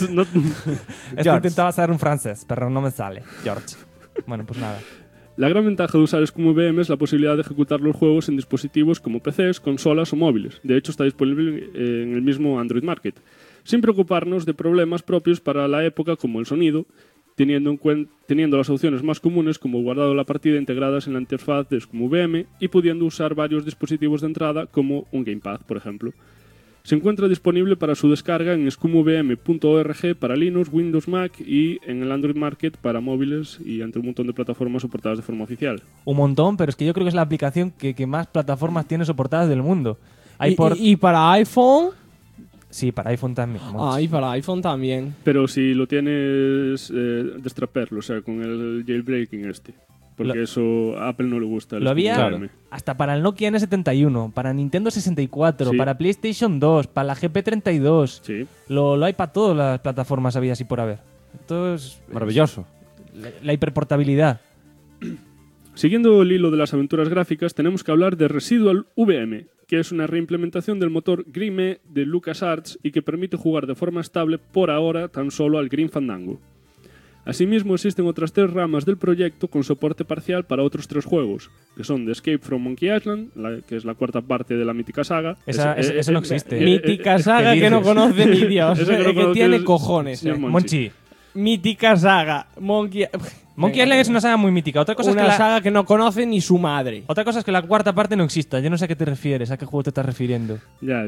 Intentaba hacer un francés, pero no me sale, George. Bueno, pues nada. La gran ventaja de usar ScummVM es la posibilidad de ejecutar los juegos en dispositivos como PCs, consolas o móviles. De hecho, está disponible en el mismo Android Market, sin preocuparnos de problemas propios para la época como el sonido, teniendo las opciones más comunes como guardado la partida integradas en la interfaz de ScummVM y pudiendo usar varios dispositivos de entrada como un Gamepad, por ejemplo. Se encuentra disponible para su descarga en scummvm.org para Linux, Windows, Mac y en el Android Market para móviles y entre un montón de plataformas soportadas de forma oficial. Un montón, pero es que yo creo que es la aplicación que más plataformas tiene soportadas del mundo. ¿Y para iPhone? Sí, para iPhone también. Y para iPhone también. Pero si lo tienes, destraperlo, o sea, con el jailbreaking este. Porque eso a Apple no le gusta. Lo había hasta para el Nokia N71, para Nintendo 64, Sí. para PlayStation 2, para la GP32. Sí. Lo hay para todas las plataformas habidas y por haber. Esto es Maravilloso. la hiperportabilidad. Siguiendo el hilo de las aventuras gráficas, tenemos que hablar de Residual VM, que es una reimplementación del motor Grime de LucasArts y que permite jugar de forma estable por ahora tan solo al Grim Fandango. Asimismo, existen otras 3 ramas del proyecto con soporte parcial para otros 3 juegos, que son The Escape from Monkey Island, que es la cuarta parte de la mítica saga. Eso no existe. Mítica saga que no conoce ni Dios. Ese que no que conoce tiene el cojones. señor Monchi. Mítica saga. Monkey Island es una saga muy mítica. Otra cosa es que saga que no conoce ni su madre. Otra cosa es que la cuarta parte no exista. Yo no sé a qué te refieres, a qué juego te estás refiriendo. Ya.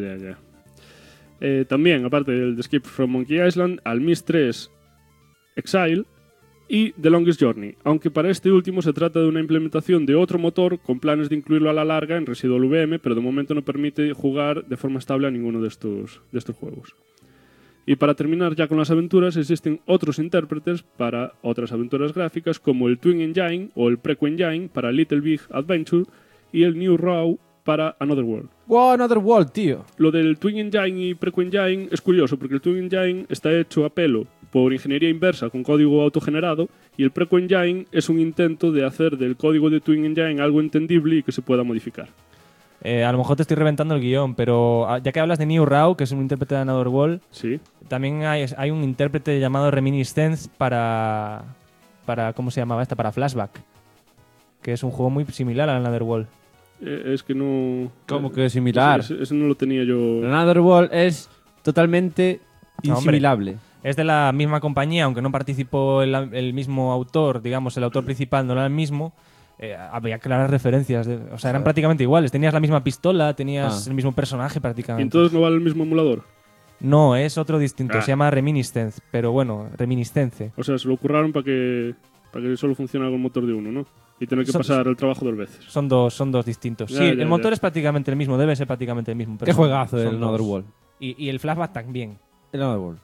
También, aparte del The Escape from Monkey Island, al MIS 3 Exile y The Longest Journey, aunque para este último se trata de una implementación de otro motor con planes de incluirlo a la larga en Residual VM, pero de momento no permite jugar de forma estable a ninguno de estos juegos. Y para terminar ya con las aventuras, existen otros intérpretes para otras aventuras gráficas como el Twin Engine o el Prequ Engine para Little Big Adventure y el New Raw para Another World. Wow, Another World, tío. Lo del Twin Engine y Prequ Engine es curioso porque el Twin Engine está hecho a pelo por ingeniería inversa con código autogenerado y el Prequ Engine es un intento de hacer del código de Twin Engine algo entendible y que se pueda modificar. A lo mejor te estoy reventando el guión, pero ya que hablas de New Raw, que es un intérprete de Another World, sí. También hay un intérprete llamado Reminiscence para ¿cómo se llamaba esta? Para Flashback, que es un juego muy similar a Another World. Es que no... ¿Cómo que similar? Eso no lo tenía yo... Another World es totalmente insimilable. Es de la misma compañía, aunque no participó el mismo autor, digamos, el autor principal no era el mismo. Había claras referencias. O sea, eran prácticamente iguales. Tenías la misma pistola, tenías el mismo personaje prácticamente. ¿Y entonces no vale el mismo emulador? No, es otro distinto. Se llama Reminiscence, pero bueno, Reminiscence. O sea, se lo curraron para que solo funcione con el motor de uno, ¿no? Y tener que pasar el trabajo 2 veces. Son dos distintos. Sí, el motor es prácticamente el mismo, debe ser prácticamente el mismo. Pero Qué juegazo el Another World. Y el Flashback también. El Another World.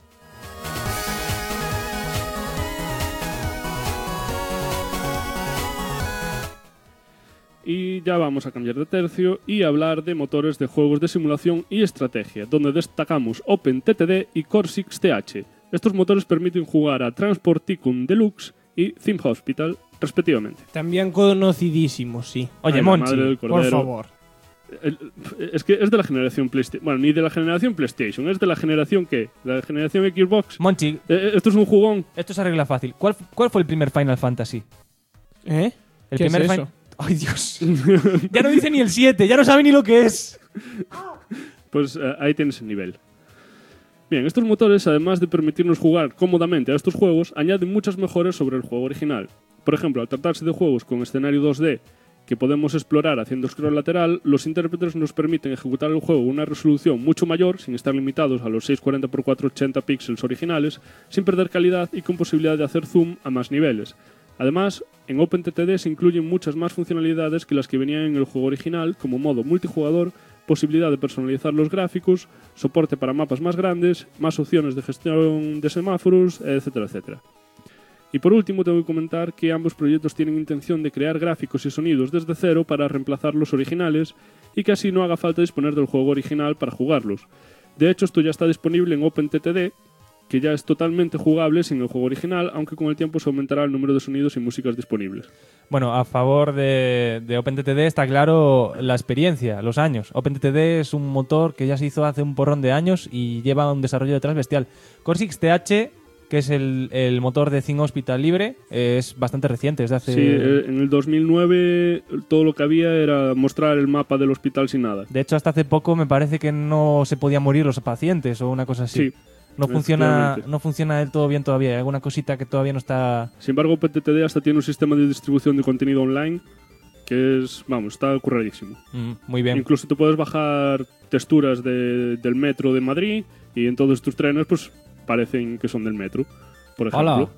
Y ya vamos a cambiar de tercio y hablar de motores de juegos de simulación y estrategia, donde destacamos OpenTTD y Core6TH. Estos motores permiten jugar a Transport Tycoon Deluxe y Theme Hospital, respectivamente. También conocidísimos, sí. Oye, Ay, Monchi, madre del por cordero. favor. Es que es de la generación PlayStation. Bueno, ni de la generación PlayStation, es de la generación ¿qué? La generación Xbox. Monchi, Esto es un jugón. esto se arregla fácil. ¿Cuál fue el primer Final Fantasy? ¿Eh? El ¿Qué primer es Fin- eso? Ay, Dios. Ya no dice ni el 7, ya no sabe ni lo que es. Pues ahí tienes el nivel. Bien, estos motores, además de permitirnos jugar cómodamente a estos juegos, añaden muchas mejoras sobre el juego original. Por ejemplo, al tratarse de juegos con escenario 2D que podemos explorar haciendo scroll lateral, los intérpretes nos permiten ejecutar el juego a una resolución mucho mayor, sin estar limitados a los 640x480 píxeles originales, sin perder calidad y con posibilidad de hacer zoom a más niveles. Además, en OpenTTD se incluyen muchas más funcionalidades que las que venían en el juego original, como modo multijugador, posibilidad de personalizar los gráficos, soporte para mapas más grandes, más opciones de gestión de semáforos, etcétera, etcétera. Y por último, tengo que comentar que ambos proyectos tienen intención de crear gráficos y sonidos desde cero para reemplazar los originales y que así no haga falta disponer del juego original para jugarlos. De hecho, esto ya está disponible en OpenTTD, que ya es totalmente jugable sin el juego original, aunque con el tiempo se aumentará el número de sonidos y músicas disponibles. Bueno, a favor de OpenTTD está claro la experiencia, los años. OpenTTD es un motor que ya se hizo hace un porrón de años y lleva un desarrollo detrás bestial. Cortex TH, que es el motor de Thing Hospital libre, es bastante reciente, es de hace... Sí, en el 2009 todo lo que había era mostrar el mapa del hospital sin nada. De hecho, hasta hace poco me parece que no se podían morir los pacientes o una cosa así. Sí. No funciona del todo bien todavía. Hay alguna cosita que todavía no está... Sin embargo, OpenTTD hasta tiene un sistema de distribución de contenido online que es, vamos, está curradísimo. Muy bien. Incluso te puedes bajar texturas del metro de Madrid y en todos tus trenes pues parecen que son del metro, por ejemplo.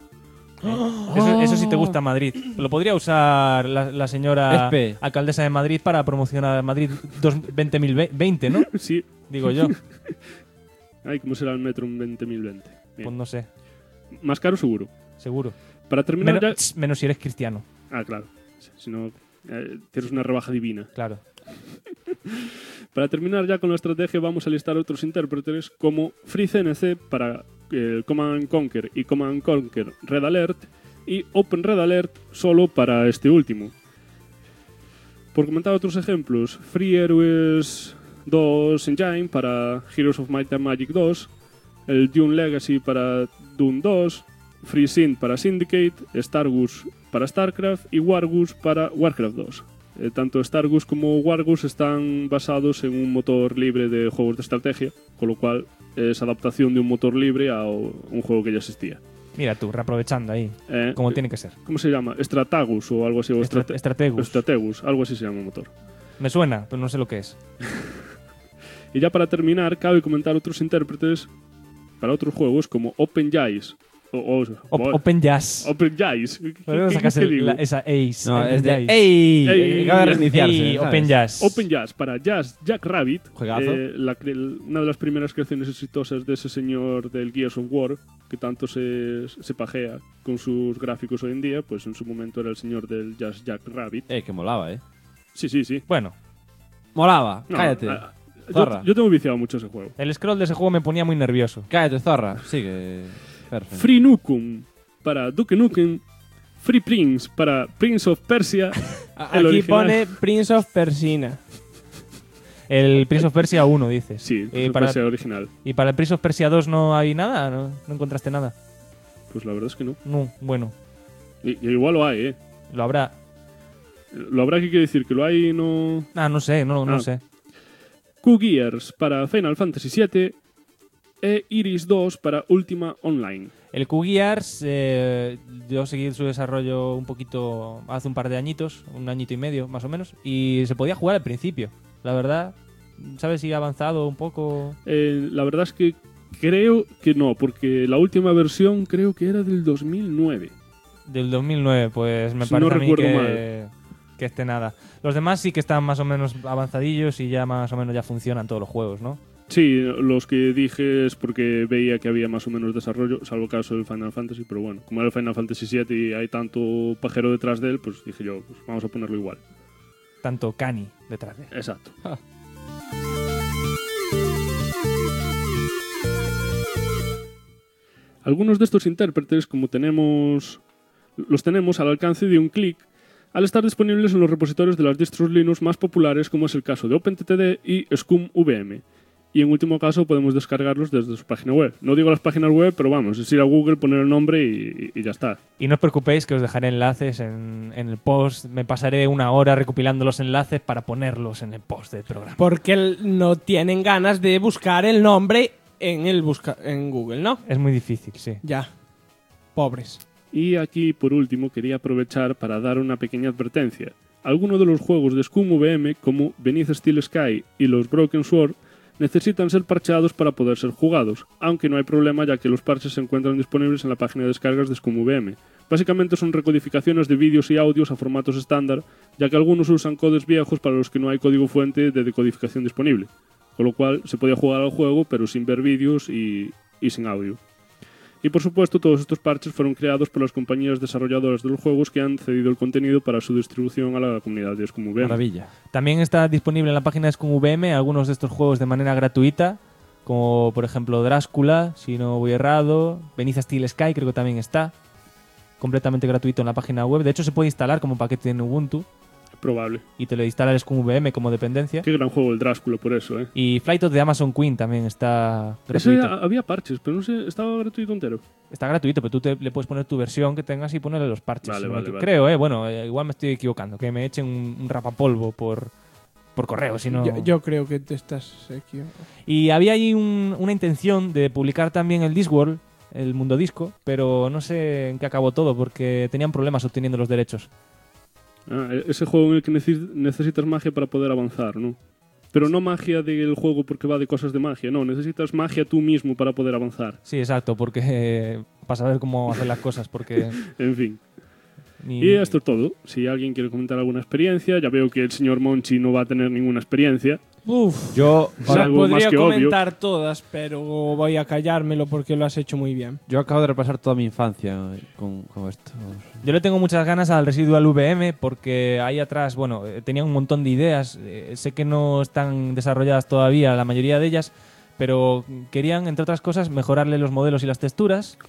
Eso sí te gusta Madrid. Lo podría usar la señora alcaldesa de Madrid para promocionar Madrid 2020, ¿no? Sí. Digo yo. Ay, ¿cómo será el metro en 2020? Pues no sé. Más caro seguro. Seguro. Para terminar menos si eres cristiano. Ah, claro. Si no, tienes una rebaja divina. Claro. Para terminar ya con la estrategia vamos a listar otros intérpretes como FreeCNC para Command Conquer y Command Conquer Red Alert y Open Red Alert solo para este último. Por comentar otros ejemplos, Free Heroes 2 Engine para Heroes of Might and Magic 2, el Dune Legacy para Dune 2, FreeSynth para Syndicate, Stargus para StarCraft y Wargus para Warcraft 2. Tanto Stargus como Wargus están basados en un motor libre de juegos de estrategia, con lo cual es adaptación de un motor libre a un juego que ya existía. Mira tú, reaprovechando ahí, como tiene que ser. ¿Cómo se llama? Stratagus o algo así. Strategus, algo así se llama el motor. Me suena, pero no sé lo que es. Y ya para terminar, cabe comentar otros intérpretes para otros juegos como OpenJazz. OpenJazz. OpenJazz. ¿Dónde sacas esa Ace? No, es de Ey. Acaba de reiniciarse. OpenJazz. OpenJazz para Jack Rabbit. Juegazo. Una de las primeras creaciones exitosas de ese señor del Gears of War, que tanto se pajea con sus gráficos hoy en día, pues en su momento era el señor del Jack Rabbit. Que molaba, Sí. Bueno. Molaba. No, Cállate. Zorra. Yo tengo viciado mucho ese juego. El scroll de ese juego me ponía muy nervioso. Cállate, zorra. Sigue. Perfecto. Free Nukem para Duke Nukem. Free Prince para Prince of Persia. Aquí original. Pone Prince of Persina. El Prince of Persia 1, dices. Sí, Prince of Persia original. ¿Y para el Prince of Persia 2 no hay nada? ¿No encontraste nada? Pues la verdad es que no. No, bueno. Y igual lo hay, Lo habrá. Lo habrá, que quiere decir que lo hay y no... No sé, no sé. Q-Gears para Final Fantasy VII e Iris 2 para Ultima Online. El Q-Gears, yo seguí su desarrollo un poquito hace un par de añitos, un añito y medio más o menos, y se podía jugar al principio. La verdad, ¿sabes si ha avanzado un poco? La verdad es que creo que no, porque la última versión creo que era del 2009. Del 2009, pues me parece a mí que esté nada. Los demás sí que están más o menos avanzadillos y ya más o menos ya funcionan todos los juegos, ¿no? Sí, los que dije es porque veía que había más o menos desarrollo, salvo el caso del Final Fantasy, pero bueno, como era el Final Fantasy VII y hay tanto pajero detrás de él, pues dije yo, pues vamos a ponerlo igual. Tanto Cani detrás de él. Exacto. Algunos de estos intérpretes, como los tenemos al alcance de un clic, al estar disponibles en los repositorios de las distros Linux más populares, como es el caso de OpenTTD y ScumVM. Y en último caso podemos descargarlos desde su página web. No digo las páginas web, pero vamos, es ir a Google, poner el nombre y ya está. Y no os preocupéis que os dejaré enlaces en el post. Me pasaré 1 hora recopilando los enlaces para ponerlos en el post del programa. Porque no tienen ganas de buscar el nombre en Google, ¿no? Es muy difícil, sí. Ya. Pobres. Y aquí, por último, quería aprovechar para dar una pequeña advertencia. Algunos de los juegos de ScumVM, como Beneath Steel Sky y los Broken Sword, necesitan ser parcheados para poder ser jugados, aunque no hay problema ya que los parches se encuentran disponibles en la página de descargas de ScumVM. Básicamente son recodificaciones de vídeos y audios a formatos estándar, ya que algunos usan codes viejos para los que no hay código fuente de decodificación disponible, con lo cual se podía jugar al juego pero sin ver vídeos y sin audio. Y por supuesto todos estos parches fueron creados por las compañías desarrolladoras de los juegos que han cedido el contenido para su distribución a la comunidad de ScumVM. Maravilla. También está disponible en la página de ScumVM algunos de estos juegos de manera gratuita, como por ejemplo Drácula, si no voy errado, Beneath Steel Sky creo que también está, completamente gratuito en la página web. De hecho se puede instalar como paquete en Ubuntu. Probable. Y te lo instala el ScumVM como dependencia. Qué gran juego el Drácula por eso, ¿eh? Y Flight of the Amazon Queen también está gratuito. Eso había parches, pero no sé, estaba gratuito entero. Está gratuito, pero tú le puedes poner tu versión que tengas y ponerle los parches. Vale. Creo, bueno, igual me estoy equivocando, que me echen un rapapolvo por correo, si no... Yo creo que te estás equivocando. Y había ahí una intención de publicar también el Discworld, el Mundo Disco, pero no sé en qué acabó todo, porque tenían problemas obteniendo los derechos. Ese juego en el que necesitas magia para poder avanzar, ¿no? Pero no magia del juego porque va de cosas de magia, no, necesitas magia tú mismo para poder avanzar. Sí, exacto, porque para saber cómo hacer las cosas, porque... En fin. Y esto es todo. Si alguien quiere comentar alguna experiencia, ya veo que el señor Monchi no va a tener ninguna experiencia. Yo podría comentar todas, pero voy a callármelo porque lo has hecho muy bien. Yo acabo de repasar toda mi infancia con esto. Yo le tengo muchas ganas al Residual VM porque ahí atrás, bueno, tenía un montón de ideas. Sé que no están desarrolladas todavía la mayoría de ellas, pero querían, entre otras cosas, mejorarle los modelos y las texturas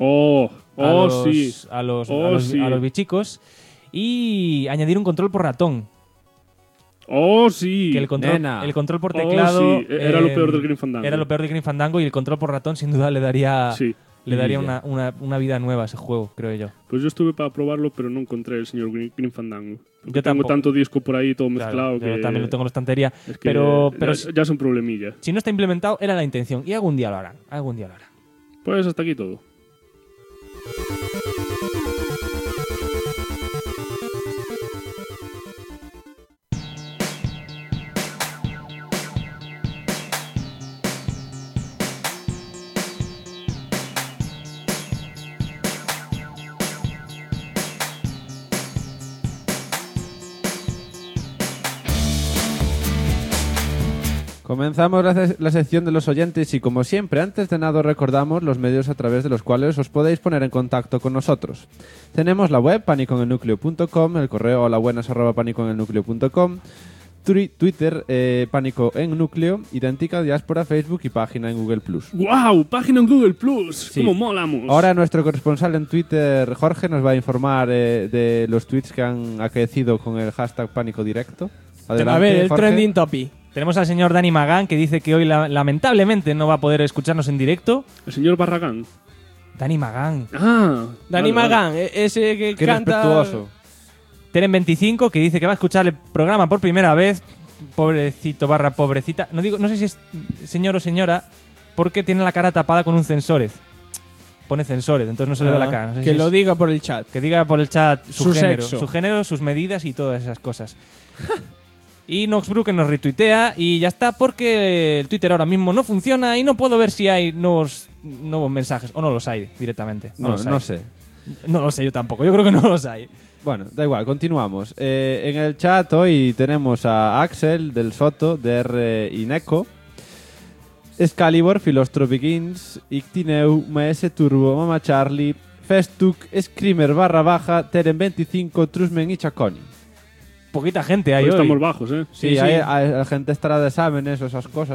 a los bichicos y añadir un control por ratón. ¡Oh, sí! Que el control por teclado... sí. Era lo peor del Grim Fandango. Era lo peor del Grim Fandango y el control por ratón sin duda le daría una vida nueva a ese juego, creo yo. Pues yo estuve para probarlo, pero no encontré el señor Grim Fandango. Yo tengo tanto disco por ahí todo mezclado que... Yo también lo tengo en la estantería. Es que pero ya es un problemilla. Si no está implementado, era la intención. Y algún día lo harán. Pues hasta aquí todo. Comenzamos la sección de los oyentes y como siempre, antes de nada recordamos los medios a través de los cuales os podéis poner en contacto con nosotros. Tenemos la web panicoenelnucleo.com, el correo holabuenas@panicoenelnucleo.com, Twitter Pánico en Núcleo, Idéntica Diáspora, Facebook y página en Google+. ¡Guau! ¡Página en Google+! Sí. ¡Cómo molamos! Ahora nuestro corresponsal en Twitter, Jorge, nos va a informar de los tweets que han acaecido con el hashtag Pánico Directo. Adelante, a ver, el Jorge. trending topic. Tenemos al señor Dani Magán, que dice que hoy lamentablemente no va a poder escucharnos en directo. El señor Barragán. Dani Magán. Dani Magán, ese que Qué canta... respetuoso. Teren25, que dice que va a escuchar el programa por primera vez. Pobrecito / pobrecita. No sé si es señor o señora, porque tiene la cara tapada con un Censores. Pone Censores, entonces no se le ve la cara. No sé que si lo diga por el chat. Que diga por el chat Su género, sexo. su género, sus medidas y todas esas cosas. Y Noxbrew que nos retuitea y ya está, porque el Twitter ahora mismo no funciona y no puedo ver si hay nuevos mensajes. O no los hay directamente. No sé. No lo sé yo tampoco. Yo creo que no los hay. Bueno, da igual, continuamos. En el chat hoy tenemos a Axel del Soto, DR Ineco, Excalibur, Filostro Begins, Ictineu, MS Turbo, Mama Charlie, Festuk, Screamer /, Teren25, Trusmen y Chaconi. Poquita gente hay Pues hoy. estamos bajos, ¿eh? Sí, la gente estará de exámenes o esas cosas.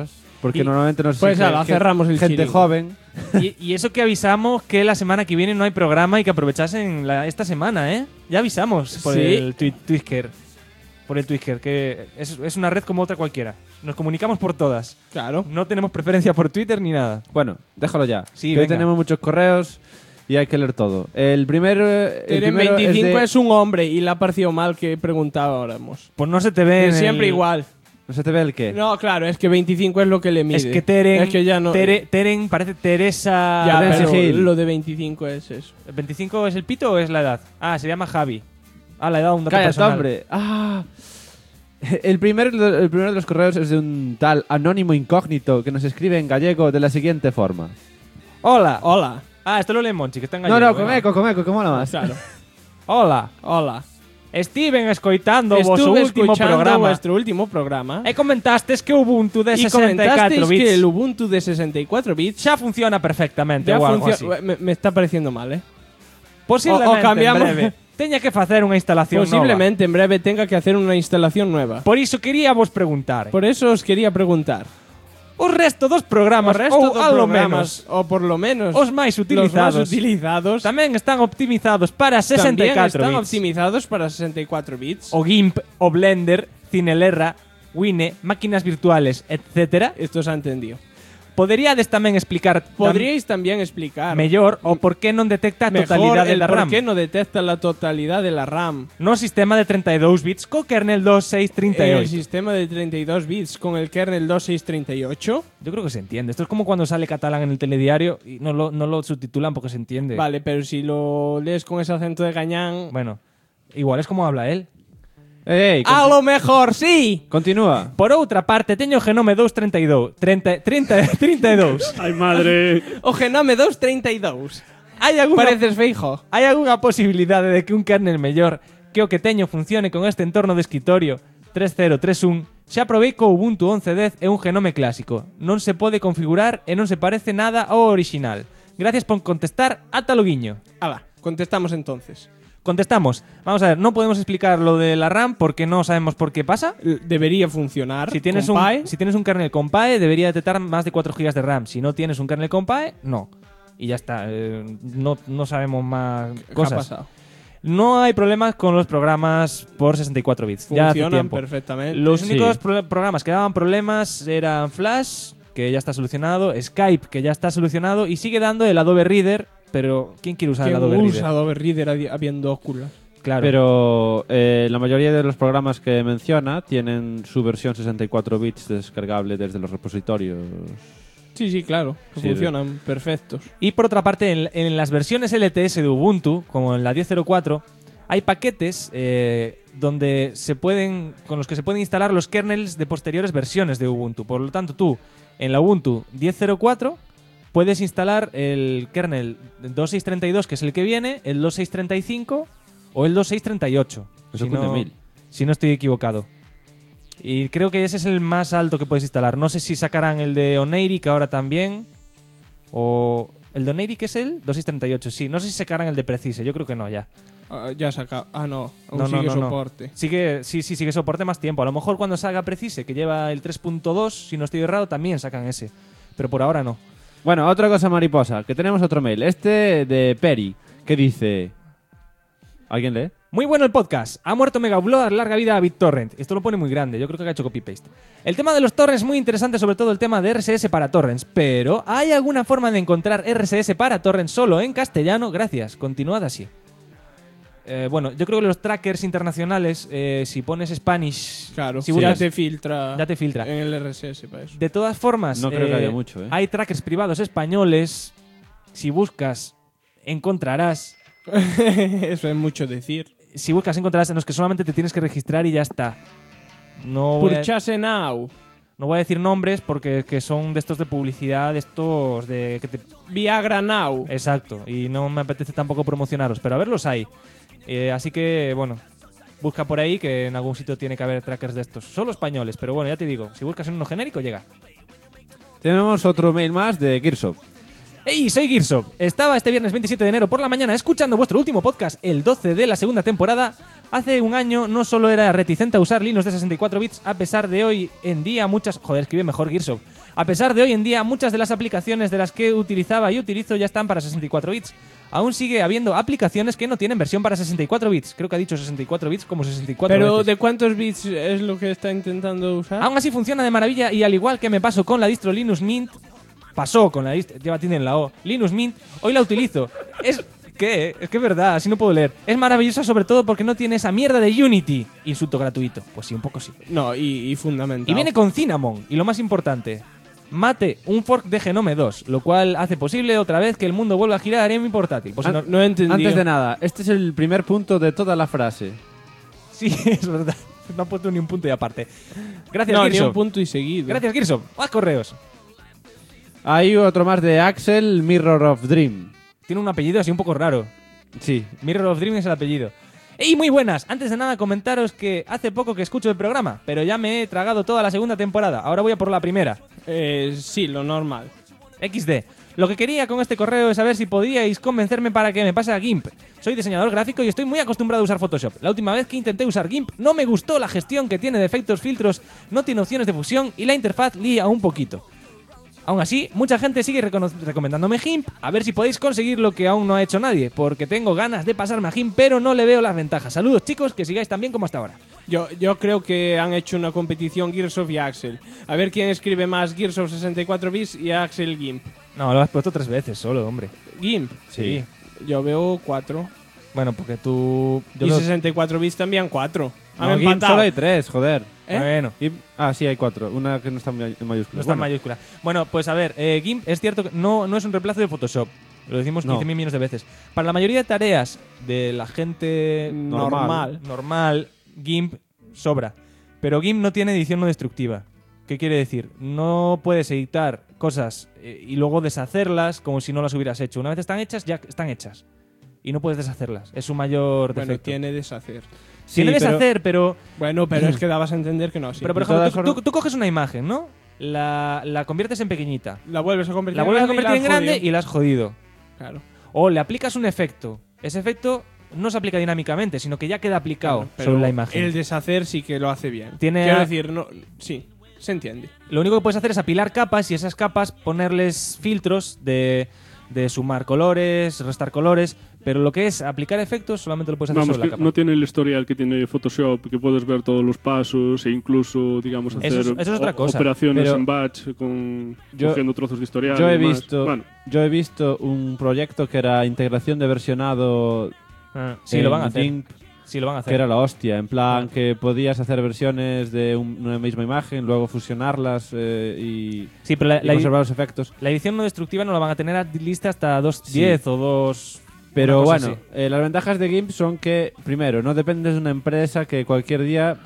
porque Y- normalmente nos Pues sigue ala, cerramos el gente chiringo. joven. Y eso que avisamos que la semana que viene no hay programa y que aprovechasen esta semana, ¿eh? Ya avisamos por Sí. el Twitter. Por el Twitter, que es una red como otra cualquiera. Nos comunicamos por todas. Claro. No tenemos preferencia por Twitter ni nada. Bueno, déjalo ya. Sí, que hoy venga. tenemos muchos correos y hay que leer todo. El primero Tienen 25 es un hombre y le ha parecido mal que preguntábamos. Pues no se te ve. en Siempre el- igual. ¿No se te ve el qué? No, claro, es que 25 es lo que le mide. Es que Teren. Es que ya no. Teren parece Teresa. Ya, Teresa pero Gil. lo de 25 es eso. ¿El 25 es el pito o es la edad? Ah, se llama Javi. Ah, la edad, un dato Cállate, personal. hombre. Ah. El primero de los correos es de un tal anónimo incógnito que nos escribe en gallego de la siguiente forma. Hola. Hola. Ah, esto lo lee Monchi, que está en No, gallego. no, con venga. eco, ¿cómo más? Claro. Hola. Hola. Estiven escoitando vosso Estuve último escuchando programa. vuestro último programa. E comentasteis que Ubuntu de Y 64 comentasteis bits que el Ubuntu de 64 bits ya funciona perfectamente ya ou algo así. funciona. Me está pareciendo mal, ¿eh? Posiblemente o cambiamos- en breve teña que facer unha instalación Posiblemente en breve tenga que hacer una instalación nueva. nova. Por iso queríamos preguntar. Por eso os quería preguntar. O resto dos programas, O resto ou dos alo programas, menos o por lo menos os máis utilizados, los más utilizados tamén están optimizados para también 64 están bits. optimizados para 64 bits. O GIMP, o Blender, Cinelerra, Wine, máquinas virtuales, etcétera. Esto se ha entendido. Poderíades tamén explicar Podríais también explicar mellor o por que non detecta a mejor totalidade el da por RAM. qué no detecta la totalidad de la RAM. No sistema de 32 bits co kernel 2638. El sistema de 32 bits con el kernel 2638. Yo creo que se entiende. Esto es como cuando sale catalán en el telediario y no lo subtitulan porque se entiende. Vale, pero si lo lees con ese acento de gañán. Bueno, igual es como habla él. ¡Ey! ¡A lo mejor sí! Continúa. Por outra parte, teño o Genome 232. 32. Ay, madre. O Genome 232. Hai algunha, Pareces feijo. hai algunha posibilidade de que un kernel mellor que o que teño funcione con este entorno de escritorio 3031? Xa probei co Ubuntu 11.10 e un Genome clásico. Non se pode configurar e non se parece nada ao original. Gracias por contestar, ata loguiño. Hala, contestamos entonces. Contestamos. Vamos a ver, no podemos explicar lo de la RAM porque no sabemos por qué pasa. Debería funcionar. Si tienes, con PAE. si tienes un kernel con PAE, debería detectar más de 4 GB de RAM. Si no tienes un kernel con PAE, no. Y ya está. No sabemos más ¿Qué ha cosas. pasado? No hay problemas con los programas por 64 bits. Ya hace Funcionan tiempo. perfectamente. Los Sí. únicos programas que daban problemas eran Flash, que ya está solucionado, Skype, que ya está solucionado, y sigue dando el Adobe Reader, pero ¿quién quiere usar el ¿Quién Adobe usa Reader? Adobe Reader habiendo Oculus? Claro. Pero la mayoría de los programas que menciona tienen su versión 64 bits descargable desde los repositorios. Sí, claro. Que Sí, funcionan perfectos. Y por otra parte, en las versiones LTS de Ubuntu, como en la 10.04, hay paquetes donde con los que se pueden instalar los kernels de posteriores versiones de Ubuntu. Por lo tanto, tú, en la Ubuntu 10.04, puedes instalar el kernel 2632, que es el que viene, el 2635 o el 2638. Eso si cunde no, mil. si no estoy equivocado. Y creo que ese es el más alto que puedes instalar. No sé si sacarán el de Oneirik ahora también. O... ¿El de Oneirik es el? 2638, sí. No sé si sacarán el de Precise. Yo creo que no, ya. Ya saca. Ah, no. Aún No, no, sigue no, no. soporte. Sigue soporte más tiempo. A lo mejor cuando salga Precise, que lleva el 3.2, si no estoy errado, también sacan ese. Pero por ahora no. Bueno, otra cosa mariposa, que tenemos otro mail. Este de Peri, que dice... ¿Alguien lee? Muy bueno el podcast. Ha muerto Mega Upload, larga vida a BitTorrent. Esto lo pone muy grande. Yo creo que ha hecho copy-paste. El tema de los torrents es muy interesante, sobre todo el tema de RSS para torrents. Pero, ¿hay alguna forma de encontrar RSS para torrents solo en castellano? Gracias. Continuad así. Bueno, yo creo que los trackers internacionales, si pones Spanish... Claro, si ya buscas- te filtra. ya te filtra. En el RSS para eso. De todas formas, No creo que haya mucho, ¿eh? hay trackers privados españoles. Si buscas, encontrarás. Eso es mucho decir. Si buscas, encontrarás en los que solamente te tienes que registrar y ya está. No voy a, Purchase now. no voy a decir nombres porque que son de estos de publicidad, de estos de que te... Viagra now. Exacto. Y no me apetece tampoco promocionaros, pero a ver, los hay. Así que, bueno, busca por ahí que en algún sitio tiene que haber trackers de estos. Solo españoles, pero bueno, ya te digo, si buscas en uno genérico, llega. Tenemos otro mail más de Kirsof. Hey, soy Gearsoft. Estaba este viernes 27 de enero por la mañana escuchando vuestro último podcast, el 12 de la segunda temporada. Hace un año no solo era reticente a usar Linux de 64 bits, a pesar de hoy en día muchas... Joder, escribe mejor Gearsoft. A pesar de hoy en día, muchas de las aplicaciones de las que utilizaba y utilizo ya están para 64 bits. Aún sigue habiendo aplicaciones que no tienen versión para 64 bits. Creo que ha dicho 64 bits como 64 Pero veces. ¿de cuántos bits es lo que está intentando usar? Aún así funciona de maravilla y al igual que me pasó con la distro Linux Mint, pasó con la distro, lleva tilde en la O, Linux Mint, hoy la utilizo. ¿Qué? Es que es verdad, así no puedo leer. Es maravillosa sobre todo porque no tiene esa mierda de Unity. Insulto gratuito. Pues sí, un poco sí. No, y fundamental. Y viene con Cinnamon. Y lo más importante, Mate, un fork de Genome 2, lo cual hace posible otra vez que el mundo vuelva a girar en mi portátil. Pues no he entendido. Antes de nada, este es el primer punto de toda la frase. Sí, es verdad. No ha puesto ni un punto y aparte. Gracias, No, ni Gearsoft. un punto y seguido. Gracias, Gearsoft. Más correos. Hay otro más de Axel, Mirror of Dream. Tiene un apellido así un poco raro. Sí. Mirror of Dream es el apellido. ¡Ey, muy buenas! Antes de nada comentaros que hace poco que escucho el programa, pero ya me he tragado toda la segunda temporada. Ahora voy a por la primera. Sí, lo normal. XD. Lo que quería con este correo es saber si podíais convencerme para que me pase a GIMP. Soy diseñador gráfico y estoy muy acostumbrado a usar Photoshop. La última vez que intenté usar GIMP no me gustó la gestión que tiene de efectos, filtros, no tiene opciones de fusión y la interfaz lía un poquito. Aún así, mucha gente sigue recomendándome GIMP, a ver si podéis conseguir lo que aún no ha hecho nadie, porque tengo ganas de pasarme a GIMP, pero no le veo las ventajas. Saludos, chicos, que sigáis tan bien como hasta ahora. Yo creo que han hecho una competición Gearsoft y Axel. A ver quién escribe más Gearsoft 64 bits y Axel GIMP. No, lo has puesto 3 veces solo, hombre. ¿GIMP? Sí. Yo veo 4. Bueno, porque tú... Y 64 bits también 4. Han No, GIMP empatado. solo hay 3, joder. Bueno. Sí, hay 4. Una que no está en mayúsculas. No está en mayúscula. Bueno, pues a ver, GIMP es cierto que no es un reemplazo de Photoshop. Lo decimos 15.000 millones de veces. Para la mayoría de tareas de la gente normal, GIMP sobra. Pero GIMP no tiene edición no destructiva. ¿Qué quiere decir? No puedes editar cosas y luego deshacerlas como si no las hubieras hecho. Una vez están hechas, ya están hechas. Y no puedes deshacerlas. Es su mayor defecto. Bueno, tiene deshacer. Tiene deshacer, pero... Bueno, pero es que dabas a entender que no. Sí. Pero por ejemplo, tú coges una imagen, ¿no? La conviertes en pequeñita. La vuelves a convertir en grande y la has jodido. Claro. O le aplicas un efecto. Ese efecto no se aplica dinámicamente, sino que ya queda aplicado Pero sobre la imagen. El deshacer sí que lo hace bien. Quiero decir, no, sí, se entiende. Lo único que puedes hacer es apilar capas y esas capas ponerles filtros de sumar colores, restar colores, pero lo que es aplicar efectos solamente lo puedes hacer sobre la capa. No tiene el historial que tiene Photoshop, que puedes ver todos los pasos e incluso, digamos, hacer eso es otra cosa. operaciones Pero en batch cogiendo trozos de historial. Yo he y visto un proyecto que era integración de versionado. Sí, lo van a hacer. GIMP, Sí, lo van a hacer. que era la hostia, en plan que podías hacer versiones de una misma imagen, luego fusionarlas y conservar los efectos. La edición no destructiva no la van a tener lista hasta 2.10 o 2... Pero una cosa bueno, así. las ventajas de GIMP son que, primero, no dependes de una empresa que cualquier día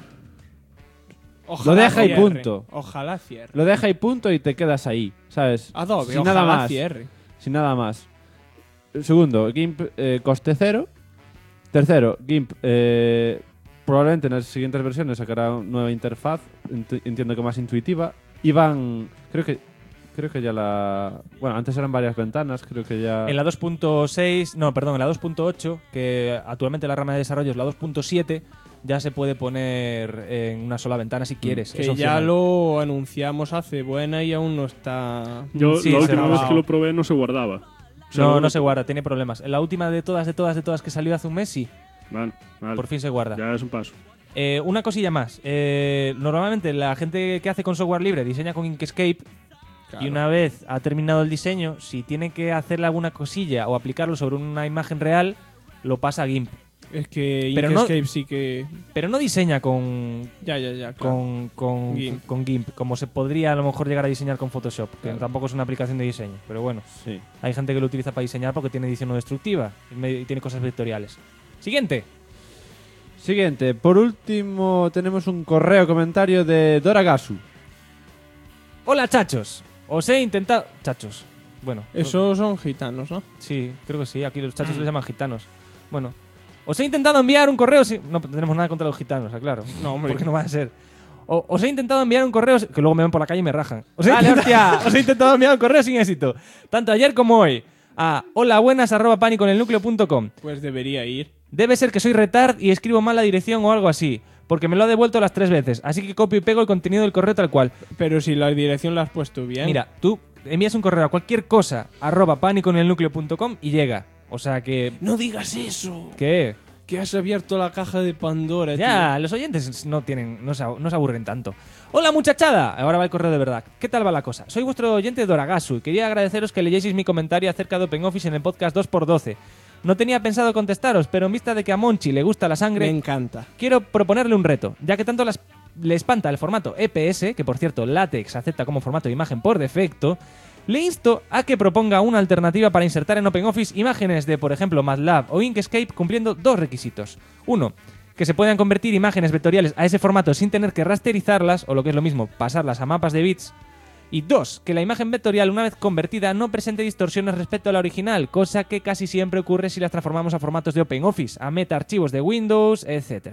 Ojalá lo deja y cierre. punto. Ojalá cierre. Lo deja y punto y te quedas ahí, ¿sabes? Adobe, Sin ojalá nada más. cierre. Sin nada más. Segundo, GIMP coste cero. Tercero, GIMP probablemente en las siguientes versiones sacará una nueva interfaz, entiendo que más intuitiva. Y van, creo que ya la... Bueno, antes eran varias ventanas, creo que ya... En la 2.6, no, perdón, en la 2.8, que actualmente la rama de desarrollo es la 2.7, ya se puede poner en una sola ventana si quieres. Que es ya opcional. lo anunciamos hace buena y aún no está... Sí, la se última vez grababa. que lo probé no se guardaba. No se guarda, tiene problemas. En la última de todas que salió hace un mes, sí. Vale. Por fin se guarda. Ya es un paso. Una cosilla más. Normalmente la gente que hace con software libre diseña con Inkscape. Claro. Y una vez ha terminado el diseño, si tiene que hacerle alguna cosilla o aplicarlo sobre una imagen real, lo pasa a GIMP. Es que Pero Inkscape sí que... Pero no diseña con Ya, con GIMP. GIMP, como se podría a lo mejor llegar a diseñar con Photoshop, que tampoco es una aplicación de diseño. Pero bueno, Sí. hay gente que lo utiliza para diseñar porque tiene edición no destructiva y tiene cosas vectoriales. Siguiente. Por último, tenemos un comentario de Doragasu. Hola, chachos. Os he intentado... Chachos. Bueno. Esos son gitanos, ¿no? Sí, creo que sí. Aquí los chachos les llaman gitanos. Bueno. Os he intentado enviar un correo... No tenemos nada contra los gitanos, claro. No, hombre. Porque no va a ser. Os he intentado enviar un correo, que luego me ven por la calle y me rajan. Os he Vale, intentado- os he intentado enviar un correo sin éxito, tanto ayer como hoy, a holabuenas@paniconelnucleo.com. Pues debería ir. Debe ser que soy retard y escribo mal la dirección o algo así, porque me lo ha devuelto las 3 veces, así que copio y pego el contenido del correo tal cual. Pero si la dirección la has puesto bien. Mira, tú envías un correo a cualquier cosa, @paniconelnucleo.com y llega. O sea que... No digas eso. ¿Qué? Que has abierto la caja de Pandora, Ya, los oyentes no se aburren tanto. Hola muchachada, ahora va el correo de verdad. ¿Qué tal va la cosa? Soy vuestro oyente Doragasu y quería agradeceros que leyeseis mi comentario acerca de OpenOffice en el podcast 2x12. No tenía pensado contestaros, pero en vista de que a Monchi le gusta la sangre, Me encanta. quiero proponerle un reto, ya que tanto le espanta el formato EPS, que por cierto LaTeX acepta como formato de imagen por defecto, le insto a que proponga una alternativa para insertar en OpenOffice imágenes de, por ejemplo, MATLAB o Inkscape cumpliendo 2 requisitos. 1. Que se puedan convertir imágenes vectoriales a ese formato sin tener que rasterizarlas, o lo que es lo mismo, pasarlas a mapas de bits. Y 2. Que la imagen vectorial, una vez convertida, no presente distorsiones respecto a la original, cosa que casi siempre ocurre si las transformamos a formatos de OpenOffice, a meta-archivos de Windows, etc.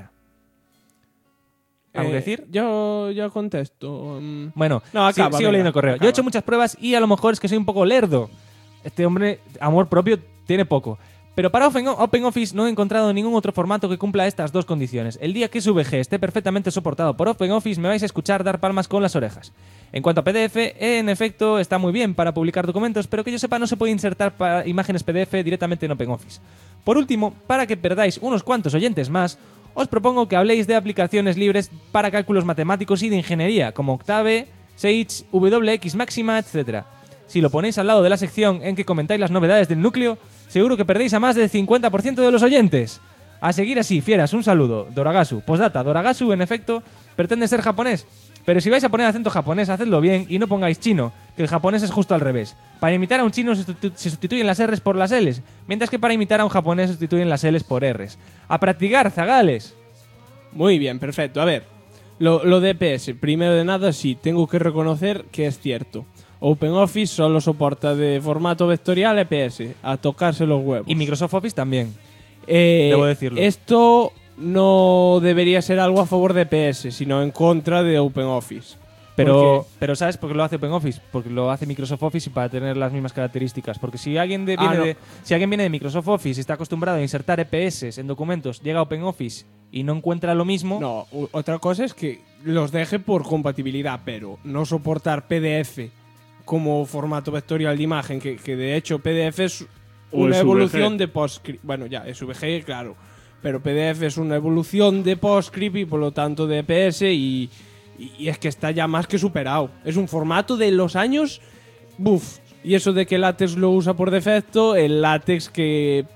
¿Algo que decir? Yo contesto. Bueno, No, acaba, sigo venga, leyendo el correo. Yo acaba. he hecho muchas pruebas y a lo mejor es que soy un poco lerdo. Este hombre, amor propio, tiene poco. Pero para OpenOffice no he encontrado ningún otro formato que cumpla estas 2 condiciones. El día que SVG esté perfectamente soportado por OpenOffice me vais a escuchar dar palmas con las orejas. En cuanto a PDF, en efecto está muy bien para publicar documentos, pero que yo sepa no se puede insertar para imágenes PDF directamente en OpenOffice. Por último, para que perdáis unos cuantos oyentes más, os propongo que habléis de aplicaciones libres para cálculos matemáticos y de ingeniería, como Octave, Sage, WX Máxima, etc. Si lo ponéis al lado de la sección en que comentáis las novedades del núcleo, seguro que perdéis a más del 50% de los oyentes. A seguir así, fieras, un saludo. Doragasu. Postdata, Doragasu, en efecto, pretende ser japonés. Pero si vais a poner acento japonés, hacedlo bien y no pongáis chino, que el japonés es justo al revés. Para imitar a un chino se sustituyen las R's por las L's, mientras que para imitar a un japonés se sustituyen las L's por R's. ¡A practicar, zagales! Muy bien, perfecto. A ver, lo de EPS, primero de nada, sí, tengo que reconocer que es cierto. OpenOffice solo soporta de formato vectorial EPS, a tocarse los huevos. Y Microsoft Office también. Debo decirlo. Esto no debería ser algo a favor de EPS, sino en contra de OpenOffice. Pero ¿sabes por qué lo hace OpenOffice? Porque lo hace Microsoft Office y para tener las mismas características. Porque si alguien si alguien viene de Microsoft Office y está acostumbrado a insertar EPS en documentos, llega a OpenOffice y no encuentra lo mismo... No, otra cosa es que los deje por compatibilidad, pero no soportar PDF como formato vectorial de imagen, que de hecho PDF es una evolución de PostScript. Bueno, ya, SVG, claro. Pero PDF es una evolución de PostScript y por lo tanto de EPS y es que está ya más que superado. Es un formato de los años... Buf. Y eso de que LaTeX lo usa por defecto, el LaTeX que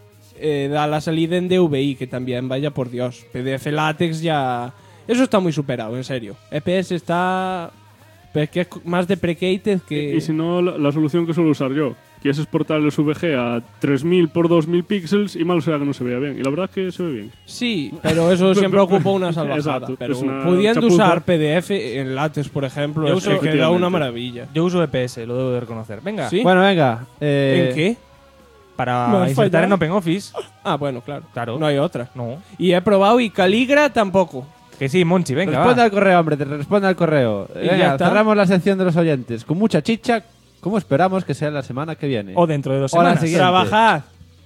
da la salida en DVI, que también, vaya por Dios. PDF LaTeX ya... Eso está muy superado, en serio. EPS está... Pero es que es más deprecated que... Y si no, la solución que suelo usar yo, que es exportar el SVG a 3000 por 2000 píxeles y malo será que no se vea bien. Y la verdad es que se ve bien. Sí, pero eso siempre ocupa una salvajada. Exacto, pero es una pudiendo chapuza. usar PDF en LaTeX, por ejemplo, Yo es uso- que queda una maravilla. Yo uso EPS, lo debo de reconocer. Venga, ¿Sí? Bueno, venga. ¿En qué? Me para has insertar fallado. en OpenOffice. Ah, bueno, claro. Claro. No hay otra. No. Y he probado y Caligra tampoco. Que sí, Monchi, venga, Responde va. al correo, hombre, te responde al correo. Y ya Venga, está. cerramos la sección de los oyentes. Con mucha chicha, como esperamos que sea la semana que viene. O dentro de 2 O la semanas. siguiente. Trabajad.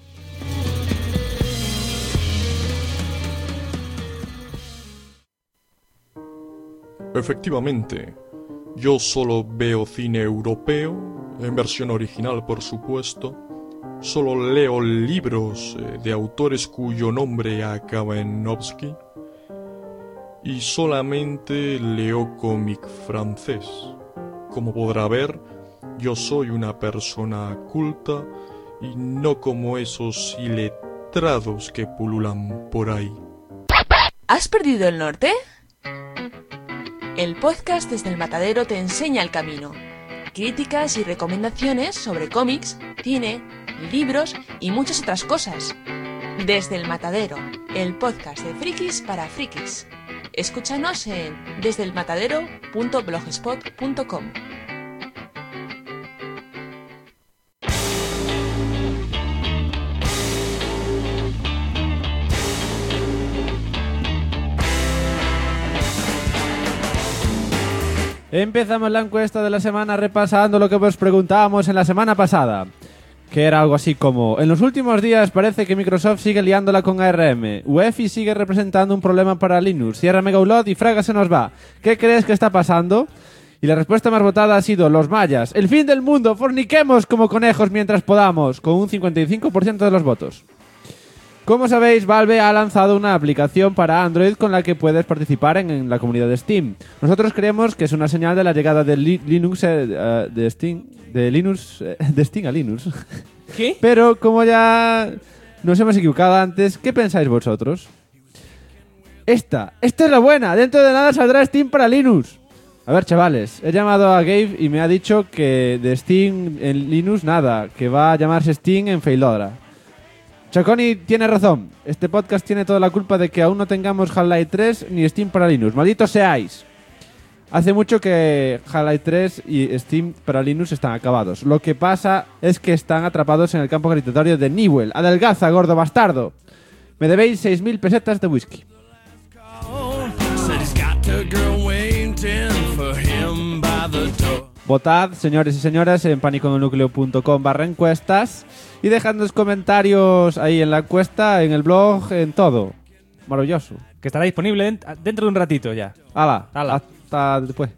Efectivamente, yo solo veo cine europeo, en versión original por supuesto, solo leo libros de autores cuyo nombre acaba en Novsky, y solamente leo cómic francés. Como podrá ver, yo soy una persona culta y no como esos iletrados que pululan por ahí. ¿Has perdido el norte? El podcast Desde el Matadero te enseña el camino. Críticas y recomendaciones sobre cómics, cine, libros y muchas otras cosas. Desde el Matadero, el podcast de frikis para frikis. Escúchanos en desdelmatadero.blogspot.com. Empezamos la encuesta de la semana repasando lo que os preguntábamos en la semana pasada. Que era algo así como: en los últimos días parece que Microsoft sigue liándola con ARM. UEFI sigue representando un problema para Linux. Cierra Megaupload y Fraga se nos va. ¿Qué crees que está pasando? Y la respuesta más votada ha sido los mayas. El fin del mundo, forniquemos como conejos mientras podamos, con un 55% de los votos. Como sabéis, Valve ha lanzado una aplicación para Android con la que puedes participar en la comunidad de Steam. Nosotros creemos que es una señal de la llegada de Linux de Steam a Linux. ¿Qué? Pero como ya nos hemos equivocado antes, ¿qué pensáis vosotros? Esta es la buena. Dentro de nada saldrá Steam para Linux. A ver, chavales, he llamado a Gabe y me ha dicho que de Steam en Linux nada, que va a llamarse Steam en Feilodra. Chaconi tiene razón. Este podcast tiene toda la culpa de que aún no tengamos Half-Life 3 ni Steam para Linux. ¡Malditos seáis! Hace mucho que Half-Life 3 y Steam para Linux están acabados. Lo que pasa es que están atrapados en el campo gravitatorio de Newell. ¡Adelgaza, gordo bastardo! Me debéis 6.000 pesetas de whisky. Votad, señores y señoras, en paniconelnucleo.com/encuestas y dejadnos comentarios ahí en la encuesta, en el blog, en todo. Maravilloso. Que estará disponible dentro de un ratito ya. ¡Hala! Hasta después.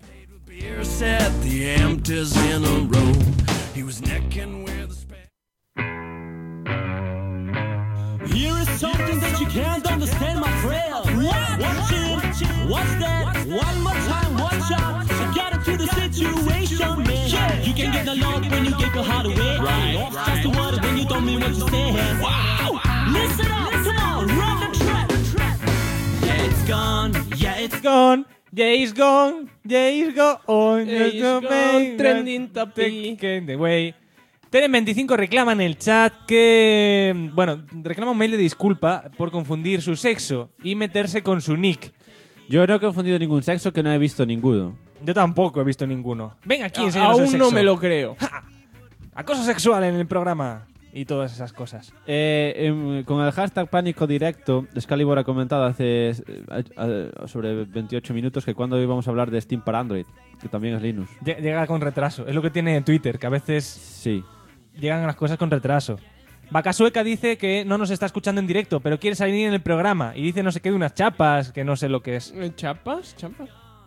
Here is something that you can't understand, my friend. Watch it, watch that, one more time, watch out. So get into the situation, man. You can get along when you give your heart away. Right. Just a word when you don't mean what you say. Wow. Listen up, come on, run the track. Yeah, it's gone, yeah, it's gone. Yeah, it's gone, yeah, it's gone. Yeah, it's gone, trending topic. The way. Teren25 reclama en el chat que... Bueno, reclama un mail de disculpa por confundir su sexo y meterse con su nick. Yo no he confundido ningún sexo, que no he visto ninguno. Yo tampoco he visto ninguno. Ven aquí, enséñanos el Aún sexo. no me lo creo. ¡Ja! Acoso sexual en el programa y todas esas cosas. Con el hashtag Pánico Directo, Excalibur ha comentado hace sobre 28 minutos que cuando íbamos a hablar de Steam para Android, que también es Linux. Llega con retraso. Es lo que tiene Twitter, que a veces... Sí. Llegan las cosas con retraso. Vaca Sueca dice que no nos está escuchando en directo, pero quiere salir en el programa. Y dice no sé qué de unas chapas, que no sé lo que es. ¿Chapas? ¿Chapas?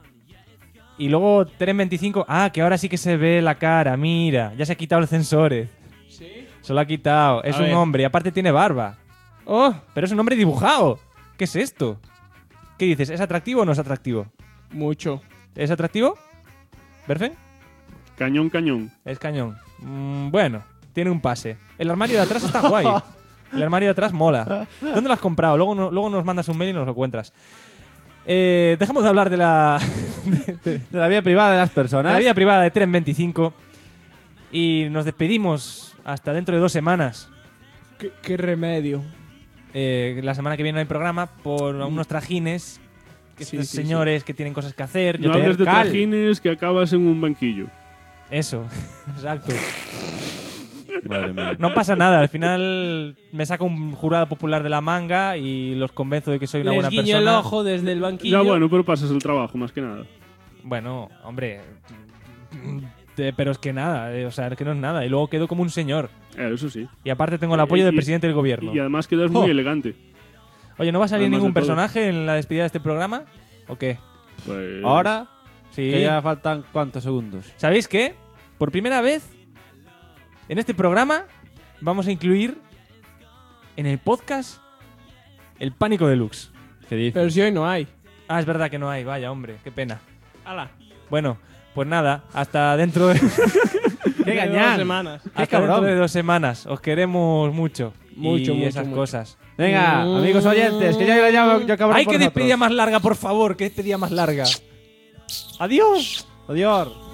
Y luego Teren25, que ahora sí que se ve la cara, mira. Ya se ha quitado el sensores. ¿Sí? Se lo ha quitado. Es un hombre y aparte tiene barba. ¡Oh! Pero es un hombre dibujado. ¿Qué es esto? ¿Qué dices? ¿Es atractivo o no es atractivo? Mucho. ¿Es atractivo? ¿Berfen? Cañón, cañón. Es cañón. Bueno, tiene un pase. El armario de atrás está guay. El armario de atrás mola. ¿Dónde lo has comprado? Luego nos mandas un mail y nos lo cuentas. Dejamos de hablar de la... de la vida privada de las personas. De la vida privada de Teren25. Y nos despedimos hasta dentro de 2 semanas. ¿Qué remedio? La semana que viene no hay programa por unos trajines. Sí, señores que tienen cosas que hacer. No hables de trajines que acabas en un banquillo. Eso, exacto. Madre mía. No pasa nada, al final me saco un jurado popular de la manga y los convenzo de que soy una buena persona. Les guiño el ojo desde el banquillo. Ya bueno, pero pasas el trabajo, más que nada. Bueno, hombre, pero es que nada, o sea, es que no es nada. Y luego quedo como un señor. Eso sí. Y aparte tengo el apoyo del presidente del gobierno. Y además quedas muy elegante. Oye, ¿no va a salir Además ningún de todo. personaje en la despedida de este programa? ¿O qué? Pues... Ahora, sí. que ya faltan ¿cuántos segundos? ¿Sabéis qué? Por primera vez en este programa vamos a incluir en el podcast el Pánico Deluxe. ¿Qué dices? Pero si hoy no hay. Es verdad que no hay, vaya hombre, qué pena. ¡Hala! Bueno, pues nada, hasta dentro de... ¡Qué gañán! 2 semanas. Hasta dentro de 2 semanas. Os queremos mucho. Mucho, y mucho, esas mucho. cosas. Venga, amigos oyentes, que ya acabaré ¡Ay, por qué nosotros. despedida más larga, por favor! ¡Qué despedida más larga! ¡Adiós! Adiós.